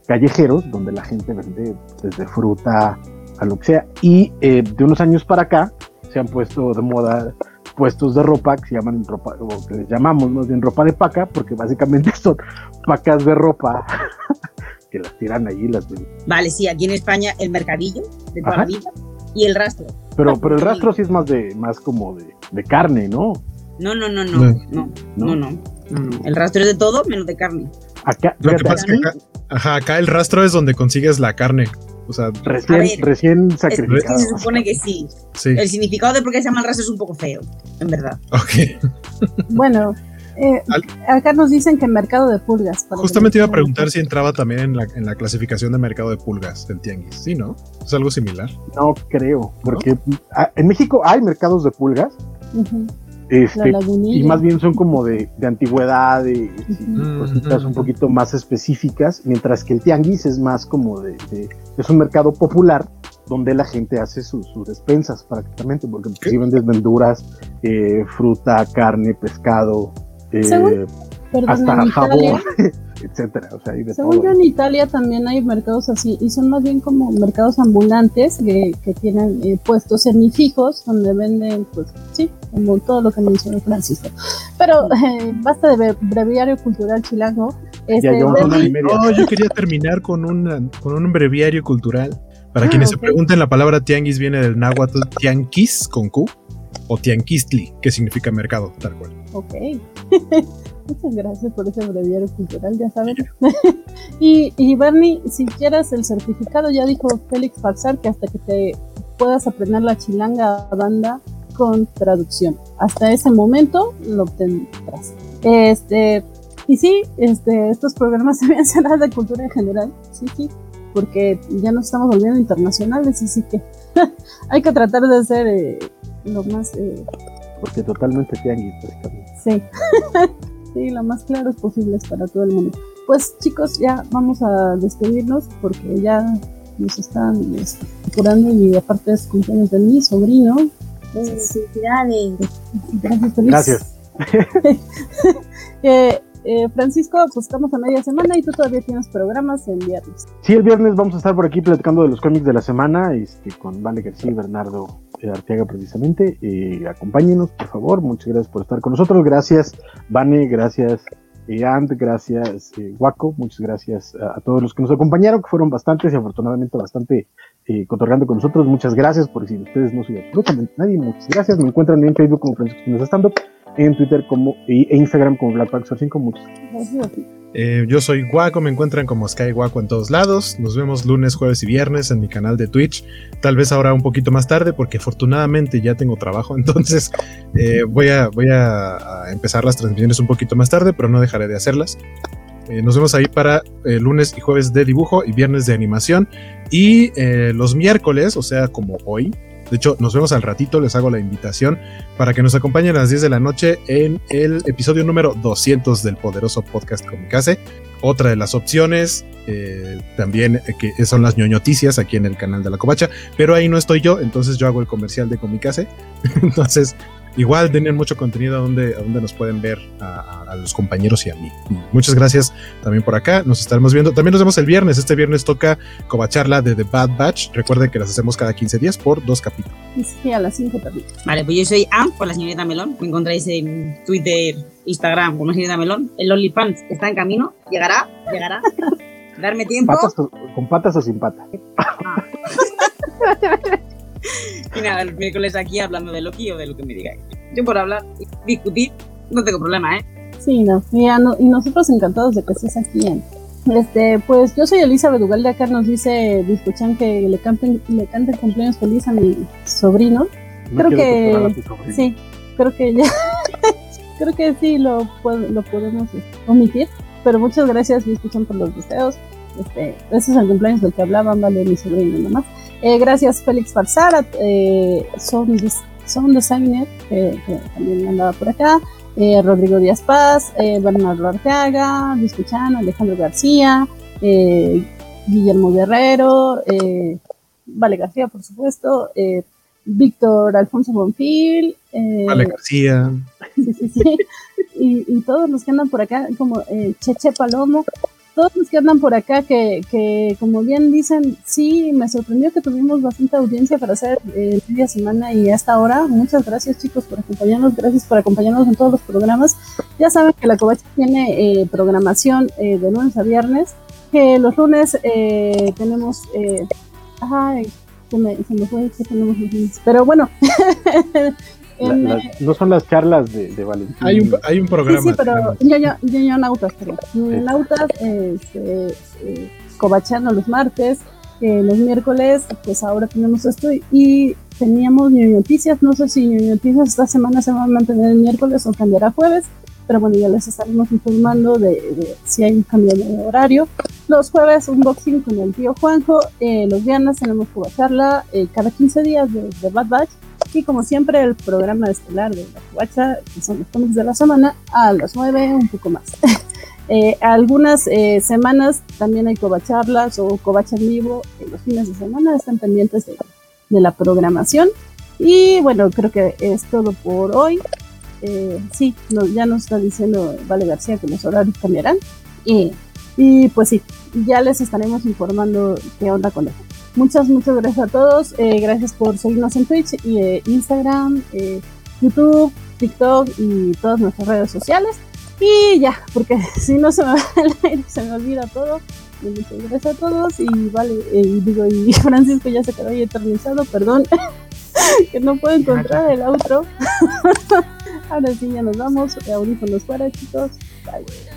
Speaker 3: callejeros donde la gente vende desde fruta a lo que sea. Y eh, de unos años para acá se han puesto de moda puestos de ropa que se llaman ropa, o que les llamamos más bien ropa de paca, porque básicamente son pacas de ropa que las tiran allí las venden.
Speaker 5: Vale, sí, aquí en España el mercadillo de toda la vida y el rastro.
Speaker 3: Pero, pero el rastro sí es más de, más como de, de carne, ¿no?
Speaker 5: No, no, no, no, no, no, no, no, no, no. El rastro es de todo menos de carne.
Speaker 3: Acá,
Speaker 4: Lo que
Speaker 3: fíjate,
Speaker 4: pasa es que acá, ajá, acá el rastro es donde consigues la carne. O sea,
Speaker 3: recién,
Speaker 5: ver,
Speaker 3: recién
Speaker 5: es
Speaker 3: sacrificado.
Speaker 5: que se supone que sí.
Speaker 4: sí.
Speaker 5: El significado de por qué se llama el rastro es un poco feo, en verdad.
Speaker 4: Ok.
Speaker 1: Bueno, eh,
Speaker 4: Al-
Speaker 1: acá nos dicen que mercado de pulgas. para
Speaker 4: Justamente
Speaker 1: que
Speaker 4: iba a
Speaker 1: lo
Speaker 4: preguntar si entraba también en la, en la clasificación de mercado de pulgas del tianguis. Sí, ¿no? Es algo similar.
Speaker 3: No creo, porque ah, en México hay mercados de pulgas,
Speaker 1: Ujú.
Speaker 3: este,
Speaker 1: La lagunilla.
Speaker 3: y más bien son como de, de antigüedad y, y
Speaker 4: Ujú.
Speaker 3: cositas un poquito más específicas, mientras que el tianguis es más como de, de es un mercado popular donde la gente hace sus, sus despensas prácticamente, porque
Speaker 4: ¿Qué?
Speaker 3: si vendes verduras, eh, fruta, carne, pescado, eh,
Speaker 1: Según- Perdón,
Speaker 3: hasta
Speaker 1: en
Speaker 3: jabón,
Speaker 1: Italia,
Speaker 3: etcétera, o sea, hay de
Speaker 1: según
Speaker 3: todo.
Speaker 1: yo en Italia también hay mercados así, y son más bien como mercados ambulantes que, que tienen eh, puestos semifijos donde venden, pues sí, como todo lo que mencionó Francisco. Pero eh, basta de bre- breviario cultural chilango. Este,
Speaker 3: Ya llevamos una hora
Speaker 1: Bernie-
Speaker 3: y media.
Speaker 4: No, yo quería terminar con, una, con un breviario cultural. Para
Speaker 1: Ah,
Speaker 4: quienes
Speaker 1: ok.
Speaker 4: se pregunten, la palabra tianguis viene del náhuatl tianquis con Q o tianquistli, que significa mercado, tal cual.
Speaker 1: Ok. Muchas gracias por ese breviario cultural, ya saben. y, y Bernie, si quieres el certificado, ya dijo Félix Farsar que hasta que te puedas aprender la chilanga banda con traducción. Hasta ese momento lo obtendrás. Este, y sí, este, estos programas deben ser de cultura en general. Sí, sí. Porque ya nos estamos volviendo internacionales, así que hay que tratar de ser eh, lo más... Eh,
Speaker 3: Porque totalmente tianguis, básicamente.
Speaker 1: sí. Sí, lo más claros posibles para todo el mundo. Pues chicos, ya vamos a despedirnos porque ya nos están este, apurando y aparte es cumpleaños de mi sobrino.
Speaker 5: Felicidades.
Speaker 1: Gracias, Feliz.
Speaker 3: Gracias.
Speaker 1: eh, eh, Francisco, pues estamos a media semana y tú todavía tienes programas en viernes.
Speaker 3: Sí, el viernes vamos a estar por aquí platicando de los cómics de la semana, este, con Vale García y Bernardo eh, Arteaga precisamente. Eh, acompáñenos, por favor. Muchas gracias por estar con nosotros. Gracias, Vane, gracias, eh, Ant, gracias, eh, Waco. Muchas gracias a, a todos los que nos acompañaron, que fueron bastantes y afortunadamente bastante eh, cotorreando con nosotros. Muchas gracias, porque sin ustedes no soy absolutamente nadie. Muchas gracias. Me encuentran en Facebook como Francisco Espinosa Stand Up, en Twitter como, y, e Instagram como Blackpack cinco. Muchas
Speaker 1: Gracias.
Speaker 4: Eh, yo soy Guaco, me encuentran como Sky Guaco en todos lados. Nos vemos lunes, jueves y viernes en mi canal de Twitch. Tal vez ahora un poquito más tarde, porque afortunadamente ya tengo trabajo. Entonces eh, voy, a, voy a, a empezar las transmisiones un poquito más tarde, pero no dejaré de hacerlas. Eh, nos vemos ahí para eh, lunes y jueves de dibujo y viernes de animación. Y eh, los miércoles, o sea, como hoy. De hecho, nos vemos al ratito, les hago la invitación para que nos acompañen a las diez de la noche en el episodio número doscientos del poderoso podcast Comicase. Otra de las opciones, eh, también eh, que son las ñoñoticias aquí en el canal de La Covacha, pero ahí no estoy yo, entonces yo hago el comercial de Comicase. Entonces, igual tienen mucho contenido a donde, a donde nos pueden ver a, a, a los compañeros y a mí. Y muchas gracias también por acá, nos estaremos viendo. También nos vemos el viernes, este viernes toca Covacharla de The Bad Batch. Recuerden que las hacemos cada quince días por dos capítulos.
Speaker 1: Y sí, a las cinco también.
Speaker 5: Vale, pues yo soy Am por la señorita Melón. Me encontráis en Twitter, Instagram como la señorita Melón. El OnlyFans está en camino. Llegará, llegará. Darme tiempo.
Speaker 3: ¿Patas o- ¿Con patas o sin patas?
Speaker 5: Y nada, el miércoles aquí hablando de Loki o de lo que me digáis. Yo por hablar y discutir no tengo problema, ¿eh?
Speaker 1: Sí, no. Y, a no- y nosotros encantados de que estés aquí. En, este, pues yo soy Elizabeth Ugalde. Acá nos dice, escuchan que le canten, le canten cumpleaños feliz a mi sobrino.
Speaker 3: No
Speaker 1: Creo
Speaker 3: quiero
Speaker 1: que-
Speaker 3: torturar a tu sobrino.
Speaker 1: Sí, creo que ya. Creo que sí lo, pod- lo podemos este, omitir. Pero muchas gracias, me escuchan por los deseos. Este, ese es el cumpleaños del que hablaban, vale, mi sobrino nomás. Eh, gracias, Félix Farsara, eh, Sound, Des- Sound Designer, que, que también andaba por acá. Eh, Rodrigo Díaz Paz, eh, Bernardo Arteaga, Luis Cuchano, Alejandro García, eh, Guillermo Guerrero, eh, Vale García, por supuesto, eh, Víctor Alfonso Bonfil, eh,
Speaker 4: Vale, García.
Speaker 1: sí, sí, sí. Y, y todos los que andan por acá, como eh, Cheche Palomo, todos los que andan por acá, que, que como bien dicen, sí, me sorprendió que tuvimos bastante audiencia para hacer eh, media semana y hasta ahora. Muchas gracias, chicos, por acompañarnos, gracias por acompañarnos en todos los programas. Ya saben que la Covacha tiene eh, programación eh, de lunes a viernes, que los lunes eh, tenemos... Eh, ay, se me, se me fue que tenemos los lunes. Pero bueno...
Speaker 3: La, la, no son las charlas de, de Valentín.
Speaker 4: Hay un, hay un programa.
Speaker 1: Sí, sí, pero yo, yo, yo, yo nautas, pero yo nautas, este, eh, covachando los martes, eh, los miércoles, pues ahora tenemos esto y teníamos Ñoño Noticias. No sé si Ñoño Noticias esta semana se va a mantener el miércoles o cambiará jueves, pero bueno, ya les estaremos informando de, de si hay un cambio de horario. Los jueves, unboxing con el tío Juanjo. Eh, los viernes tenemos covacharla eh, cada quince días de, de Bad Batch. Y como siempre, el programa estelar de la Covacha, que son los cómics de la semana, a las nueve, un poco más. eh, algunas eh, semanas también hay covacharlas o covacha en vivo en los fines de semana, están pendientes de, de la programación. Y bueno, creo que es todo por hoy. Eh, sí, no, ya nos está diciendo Vale García que los horarios cambiarán. Y, y pues sí, ya les estaremos informando qué onda con eso. Muchas, muchas gracias a todos. Eh, gracias por seguirnos en Twitch, y, eh, Instagram, eh, YouTube, TikTok y todas nuestras redes sociales. Y ya, porque si no se me va el aire, se me olvida todo. Y muchas gracias a todos. Y vale, eh, digo, y Francisco ya se quedó ahí eternizado, perdón, que no puedo encontrar el outro. Ahora sí, ya nos vamos. Audífonos fuera, chicos. Bye.